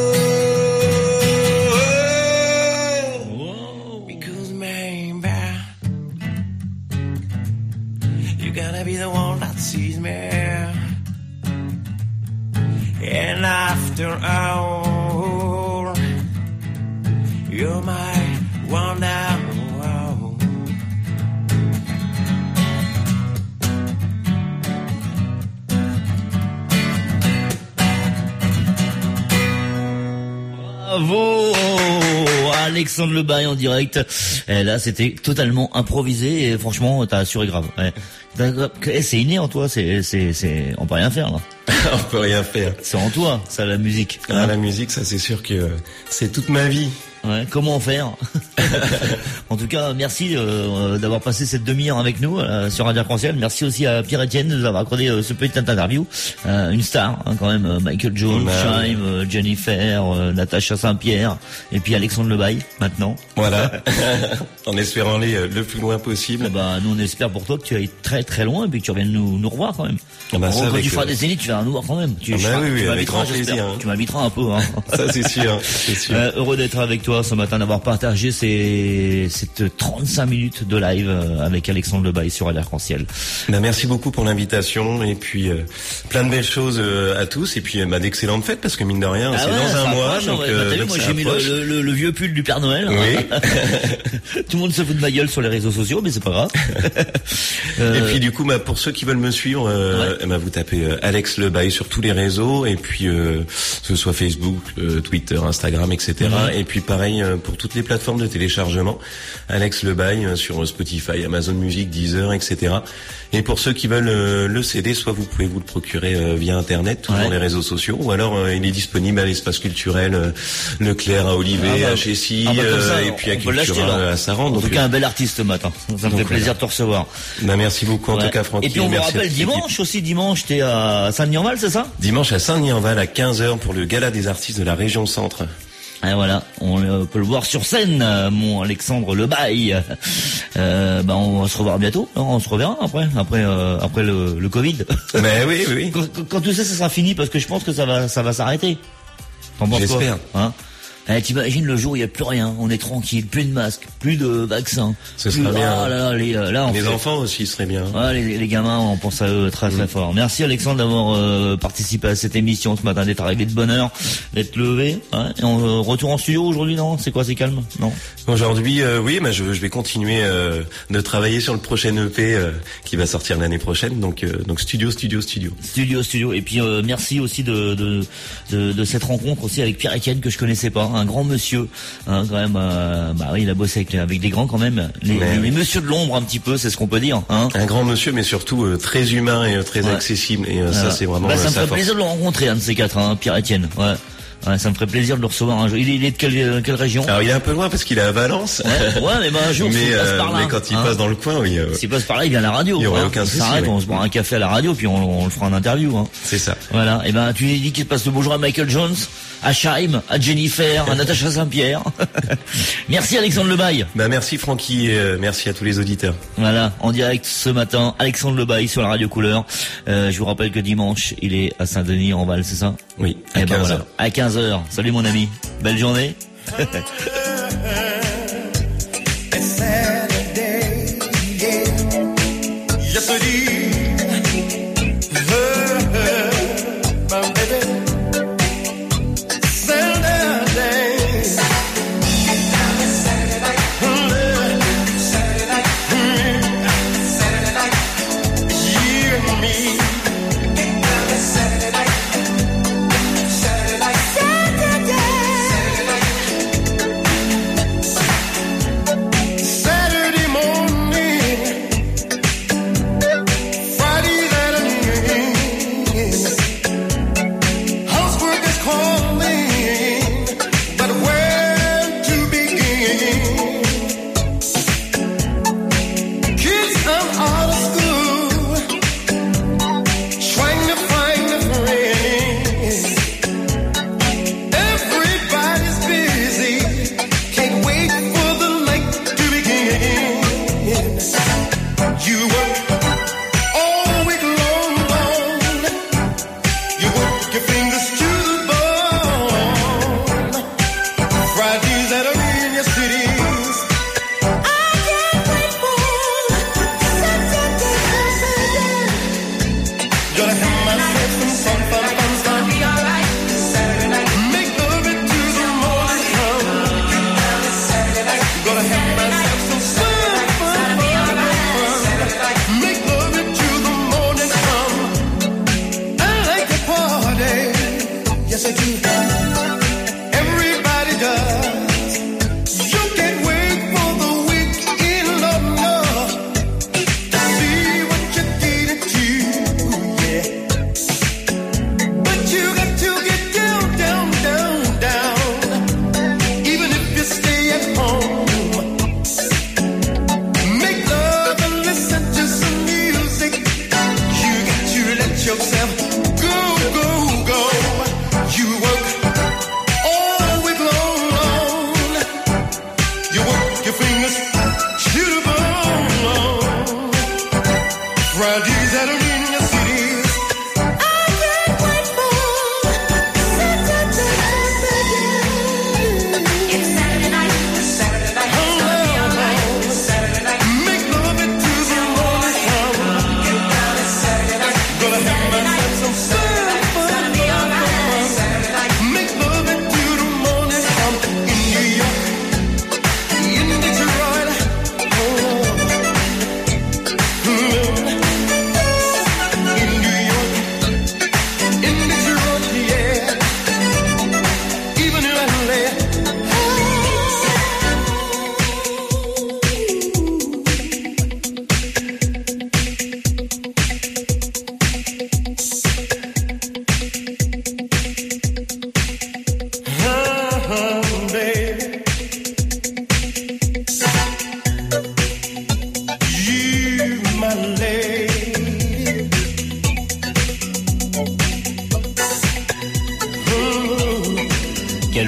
Speaker 13: who. Because maybe you gotta be the one that sees me. And after all, you're my wonder.
Speaker 2: Bravo Alexandre Lebaille en direct. Et là, c'était totalement improvisé et franchement, t'as assuré grave. Ouais. T'as- eh, C'est inné en toi, c'est, c'est, c'est, on peut rien faire là.
Speaker 11: On peut rien faire.
Speaker 2: C'est en toi, ça, la musique.
Speaker 11: Ah, la musique, ça c'est sûr que c'est toute ma vie.
Speaker 2: Ouais, comment faire? En tout cas, merci euh, d'avoir passé cette demi-heure avec nous euh, sur Radio Arc-en-Ciel. Merci aussi à Pierre-Etienne de nous avoir accordé euh, ce petit interview. Euh, une star, hein, quand même, euh, Michael Jones,
Speaker 11: bah,
Speaker 2: Chaim, euh, Jennifer, euh, Natacha Saint-Pierre, et puis Alexandre Lebaille, maintenant.
Speaker 11: Voilà. En espérant aller euh, le plus loin possible.
Speaker 2: Eh ben, nous, on espère pour toi que tu ailles très très loin et puis que tu reviennes nous, nous revoir quand même.
Speaker 11: Ah bah,
Speaker 2: en
Speaker 11: ça,
Speaker 2: gros, quand
Speaker 11: avec,
Speaker 2: tu feras
Speaker 11: euh...
Speaker 2: des zéniths, tu vas nous voir quand même. Tu,
Speaker 11: ah bah,
Speaker 2: tu,
Speaker 11: oui, oui,
Speaker 2: tu
Speaker 11: avec grand plaisir. Hein.
Speaker 2: Tu m'inviteras un peu. Hein.
Speaker 11: Ça, c'est sûr. C'est sûr.
Speaker 2: Euh, heureux d'être avec toi ce matin, d'avoir partagé ces, cette trente-cinq minutes de live avec Alexandre Lebaille sur Arc-en-Ciel.
Speaker 11: Bah, merci beaucoup pour l'invitation et puis euh, plein de belles choses euh, à tous et puis euh, bah, d'excellentes fêtes parce que mine de rien ah c'est ouais, dans un mois. Donc,
Speaker 2: ouais.
Speaker 11: euh,
Speaker 2: bah,
Speaker 11: donc
Speaker 2: moi j'ai mis le, le, le, le vieux pull du Père Noël.
Speaker 11: Oui.
Speaker 2: Tout le monde se fout de ma gueule sur les réseaux sociaux, mais c'est pas grave.
Speaker 11: euh... Et puis du coup, bah, pour ceux qui veulent me suivre, euh, ouais. bah, vous tapez euh, Alex Lebaille sur tous les réseaux et puis euh, que ce soit Facebook, euh, Twitter, Instagram, et cetera. Ouais. Et puis pareil euh, pour toutes les plateformes de téléchargement, Alex Lebaille euh, sur Spotify, Amazon Music, Deezer, et cetera. Et pour ceux qui veulent euh, le C D, soit vous pouvez vous le procurer euh, via Internet, toujours ouais. les réseaux sociaux, ou alors euh, il est disponible à l'espace culturel euh, Leclerc à Olivet, ah bah, à Chessy, ah bah ça, euh, et puis à Cultura à Saran.
Speaker 2: En tout cas, un bel artiste ce matin. Ça me fait plaisir de te recevoir.
Speaker 11: Bah, merci beaucoup en ouais. tout cas, Francky.
Speaker 2: Et puis on vous rappelle dimanche aussi, dimanche, t'es à Saint-Denis-en-Val, c'est ça?
Speaker 11: Dimanche à Saint-Denis-en-Val à quinze heures pour le gala des artistes de la région Centre.
Speaker 2: Et voilà, on peut le voir sur scène, mon Alexandre Lebaille. Euh, bah on va se revoir bientôt, on se reverra après, après, euh, après le, le Covid.
Speaker 11: Mais oui, oui.
Speaker 2: Quand, quand tu sais, ça sera fini parce que je pense que ça va, ça va s'arrêter.
Speaker 11: J'espère.
Speaker 2: Hein? Eh, t'imagines le jour où il n'y a plus rien, on est tranquille, plus de masques, plus de vaccins.
Speaker 11: Ce serait bien.
Speaker 2: Ah, là, les, là, on
Speaker 11: les
Speaker 2: fait...
Speaker 11: enfants aussi seraient bien.
Speaker 2: Ah, les, les gamins, on pense à eux très très mmh. fort. Merci Alexandre d'avoir euh, participé à cette émission ce matin, d'être arrivé de bonne heure, d'être levé. Hein, et on euh, retourne en studio aujourd'hui, non? C'est quoi, c'est calme? Non?
Speaker 11: Aujourd'hui, euh, oui, mais je, je vais continuer euh, de travailler sur le prochain E P euh, qui va sortir l'année prochaine. Donc, euh, donc studio, studio, studio.
Speaker 2: Studio, studio. Et puis euh, merci aussi de, de, de, de cette rencontre aussi avec Pierre-Etienne que je connaissais pas, un grand monsieur. Hein, quand même, euh, bah oui, il a bossé avec, avec des grands quand même, les, les, les messieurs de l'ombre un petit peu, c'est ce qu'on peut dire. Hein.
Speaker 11: Un grand monsieur, mais surtout euh, très humain et euh, très ouais. accessible. Et euh, ça, c'est vraiment.
Speaker 2: Bah, ça
Speaker 11: euh,
Speaker 2: me ferait plaisir de le rencontrer, un de ces quatre, hein, Pierre-Etienne. Ouais. Ouais, ça me ferait plaisir de le recevoir un jour. Il est, il est de quelle, euh, quelle région?
Speaker 11: Alors il est un peu loin parce qu'il est à Valence.
Speaker 2: Ouais, ouais mais bah, un jour,
Speaker 11: mais,
Speaker 2: s'il passe
Speaker 11: euh,
Speaker 2: par là.
Speaker 11: Mais quand il
Speaker 2: hein.
Speaker 11: passe dans le coin, oui. Euh...
Speaker 2: S'il passe par là, il vient à la radio.
Speaker 11: Il y aurait
Speaker 2: hein.
Speaker 11: aucun souci.
Speaker 2: Il s'arrête,
Speaker 11: oui.
Speaker 2: on se prend un café à la radio, puis on, on le fera en interview. Hein.
Speaker 11: C'est ça.
Speaker 2: Voilà. Et ben, tu lui dis qu'il passe le bonjour à Michael Jones, à Chaim, à Jennifer, à Natacha Saint-Pierre. Merci Alexandre Lebaille.
Speaker 11: Bah merci Francky, et euh, merci à tous les auditeurs.
Speaker 2: Voilà, en direct ce matin, Alexandre Lebaille sur la Radio Couleur. Euh, je vous rappelle que dimanche, il est à Saint-Denis-en-Val, c'est ça?
Speaker 11: Oui, à
Speaker 2: et
Speaker 11: quinze heures.
Speaker 2: Ben voilà, à quinze heures. Salut mon ami, belle journée.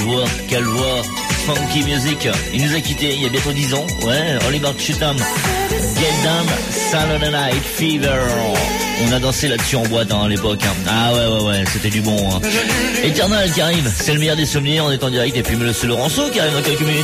Speaker 2: voix, quelle voix. Funky Music, il nous a quittés il y a bientôt dix ans. Ouais, Oliver Cheatham, Get Down, Saturday Night Fever. On a dansé là-dessus en boîte hein, à l'époque. Hein. Ah ouais ouais ouais, c'était du bon. Hein. Eternal qui arrive, c'est le meilleur des souvenirs, on est en direct. Et puis c'est Laurenceau qui arrive dans quelques minutes.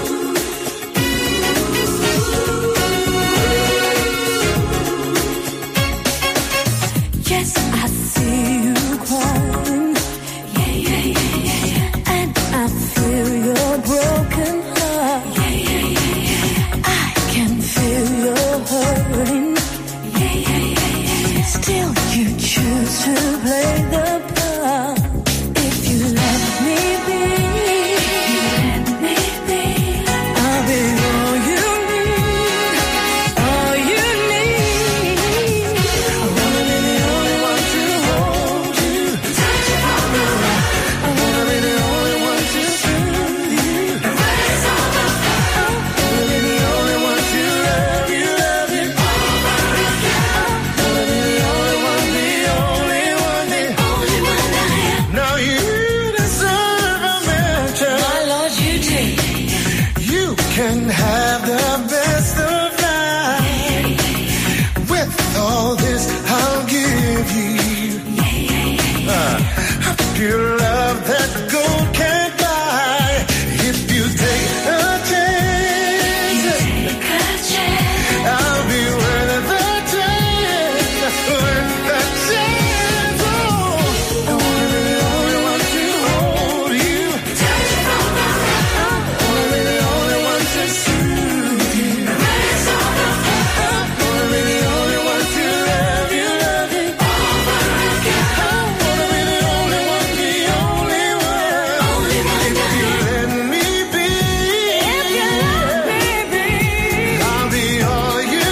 Speaker 9: Yes, I see you crying. Yeah, yeah, yeah, yeah, yeah. And I feel your broken heart. Yeah, yeah, yeah, yeah. I can feel your hurting. Yeah, yeah, yeah, yeah, yeah. Still, you choose to play the part. If you let me be, you let me be. I'll be all you need, all you need. I wanna be the only one to hold you, touch you from the right. I wanna be the only one to soothe you, erase all the fire. I wanna be the only one to love you, love you over again. I wanna be the only one, the only one, the only one I am.
Speaker 3: Now you deserve a mention.
Speaker 9: My Lord, you did.
Speaker 3: You can have the best of life. With all this, I'll give you uh, a pure love that gold can't buy. If you take a chance,
Speaker 9: Take a chance.
Speaker 3: I'll be worth the chance. Worth the chance. Oh, I wanna be the only one to hold you,
Speaker 9: Touch you from the right.
Speaker 3: I wanna be the only one to soothe you.
Speaker 9: Erase all the fire.
Speaker 3: I wanna be the only one to love you, love you
Speaker 9: Over again.
Speaker 3: I wanna be the only one, the only one.
Speaker 9: Only one
Speaker 3: If
Speaker 9: I
Speaker 3: you
Speaker 9: am.
Speaker 3: let me be,
Speaker 9: If you let me be.
Speaker 3: I'll be all you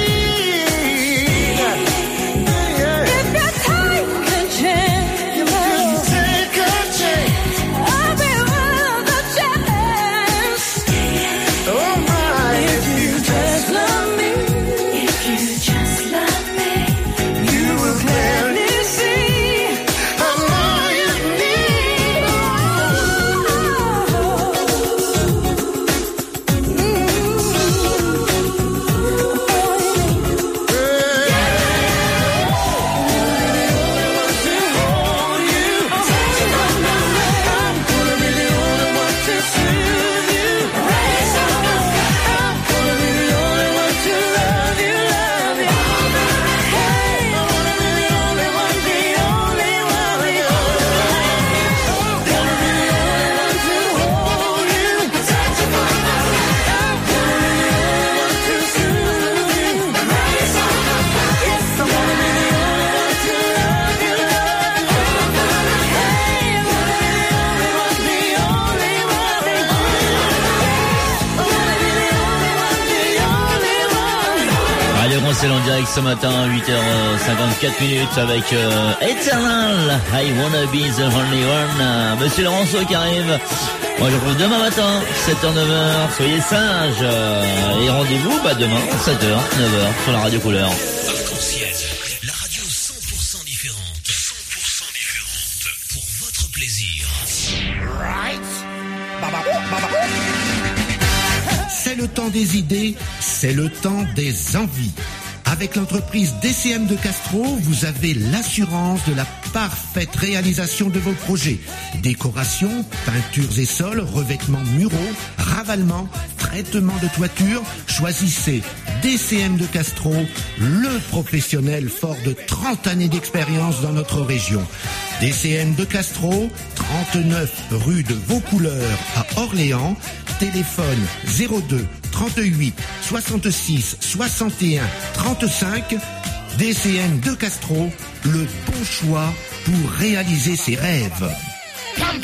Speaker 3: need. Yeah, yeah.
Speaker 9: If you take a chance,
Speaker 3: Just take a chance.
Speaker 9: I'll be worth a chance.
Speaker 3: Oh my, if you just
Speaker 9: Love me, if you just love me,
Speaker 3: you will clearly see I'm all you
Speaker 2: Radio Concert en direct ce matin, huit heures cinquante-quatre minutes avec euh, Eternal, I wanna be the only one. Euh, Monsieur Laurenceau qui arrive. Moi je vous retrouve demain matin, sept heures neuf heures, soyez sages. Euh, et rendez-vous bah, demain, sept heures neuf heures sur la Radio Couleur.
Speaker 14: Arc-en-ciel, la radio cent pour cent différente. cent pour cent différente. Pour votre plaisir.
Speaker 15: C'est le temps des idées, c'est le temps des envies. Avec l'entreprise D C M de Castro, vous avez l'assurance de la parfaite réalisation de vos projets. Décoration, peintures et sols, revêtements muraux, ravalement, traitement de toiture. Choisissez D C M de Castro, le professionnel fort de trente années d'expérience dans notre région. D C M de Castro, trente-neuf rue de Vaucouleurs à Orléans. Téléphone zéro deux trente-huit soixante-six soixante et un trente-cinq. D C M de Castro, le bon choix pour réaliser ses rêves.
Speaker 3: Come,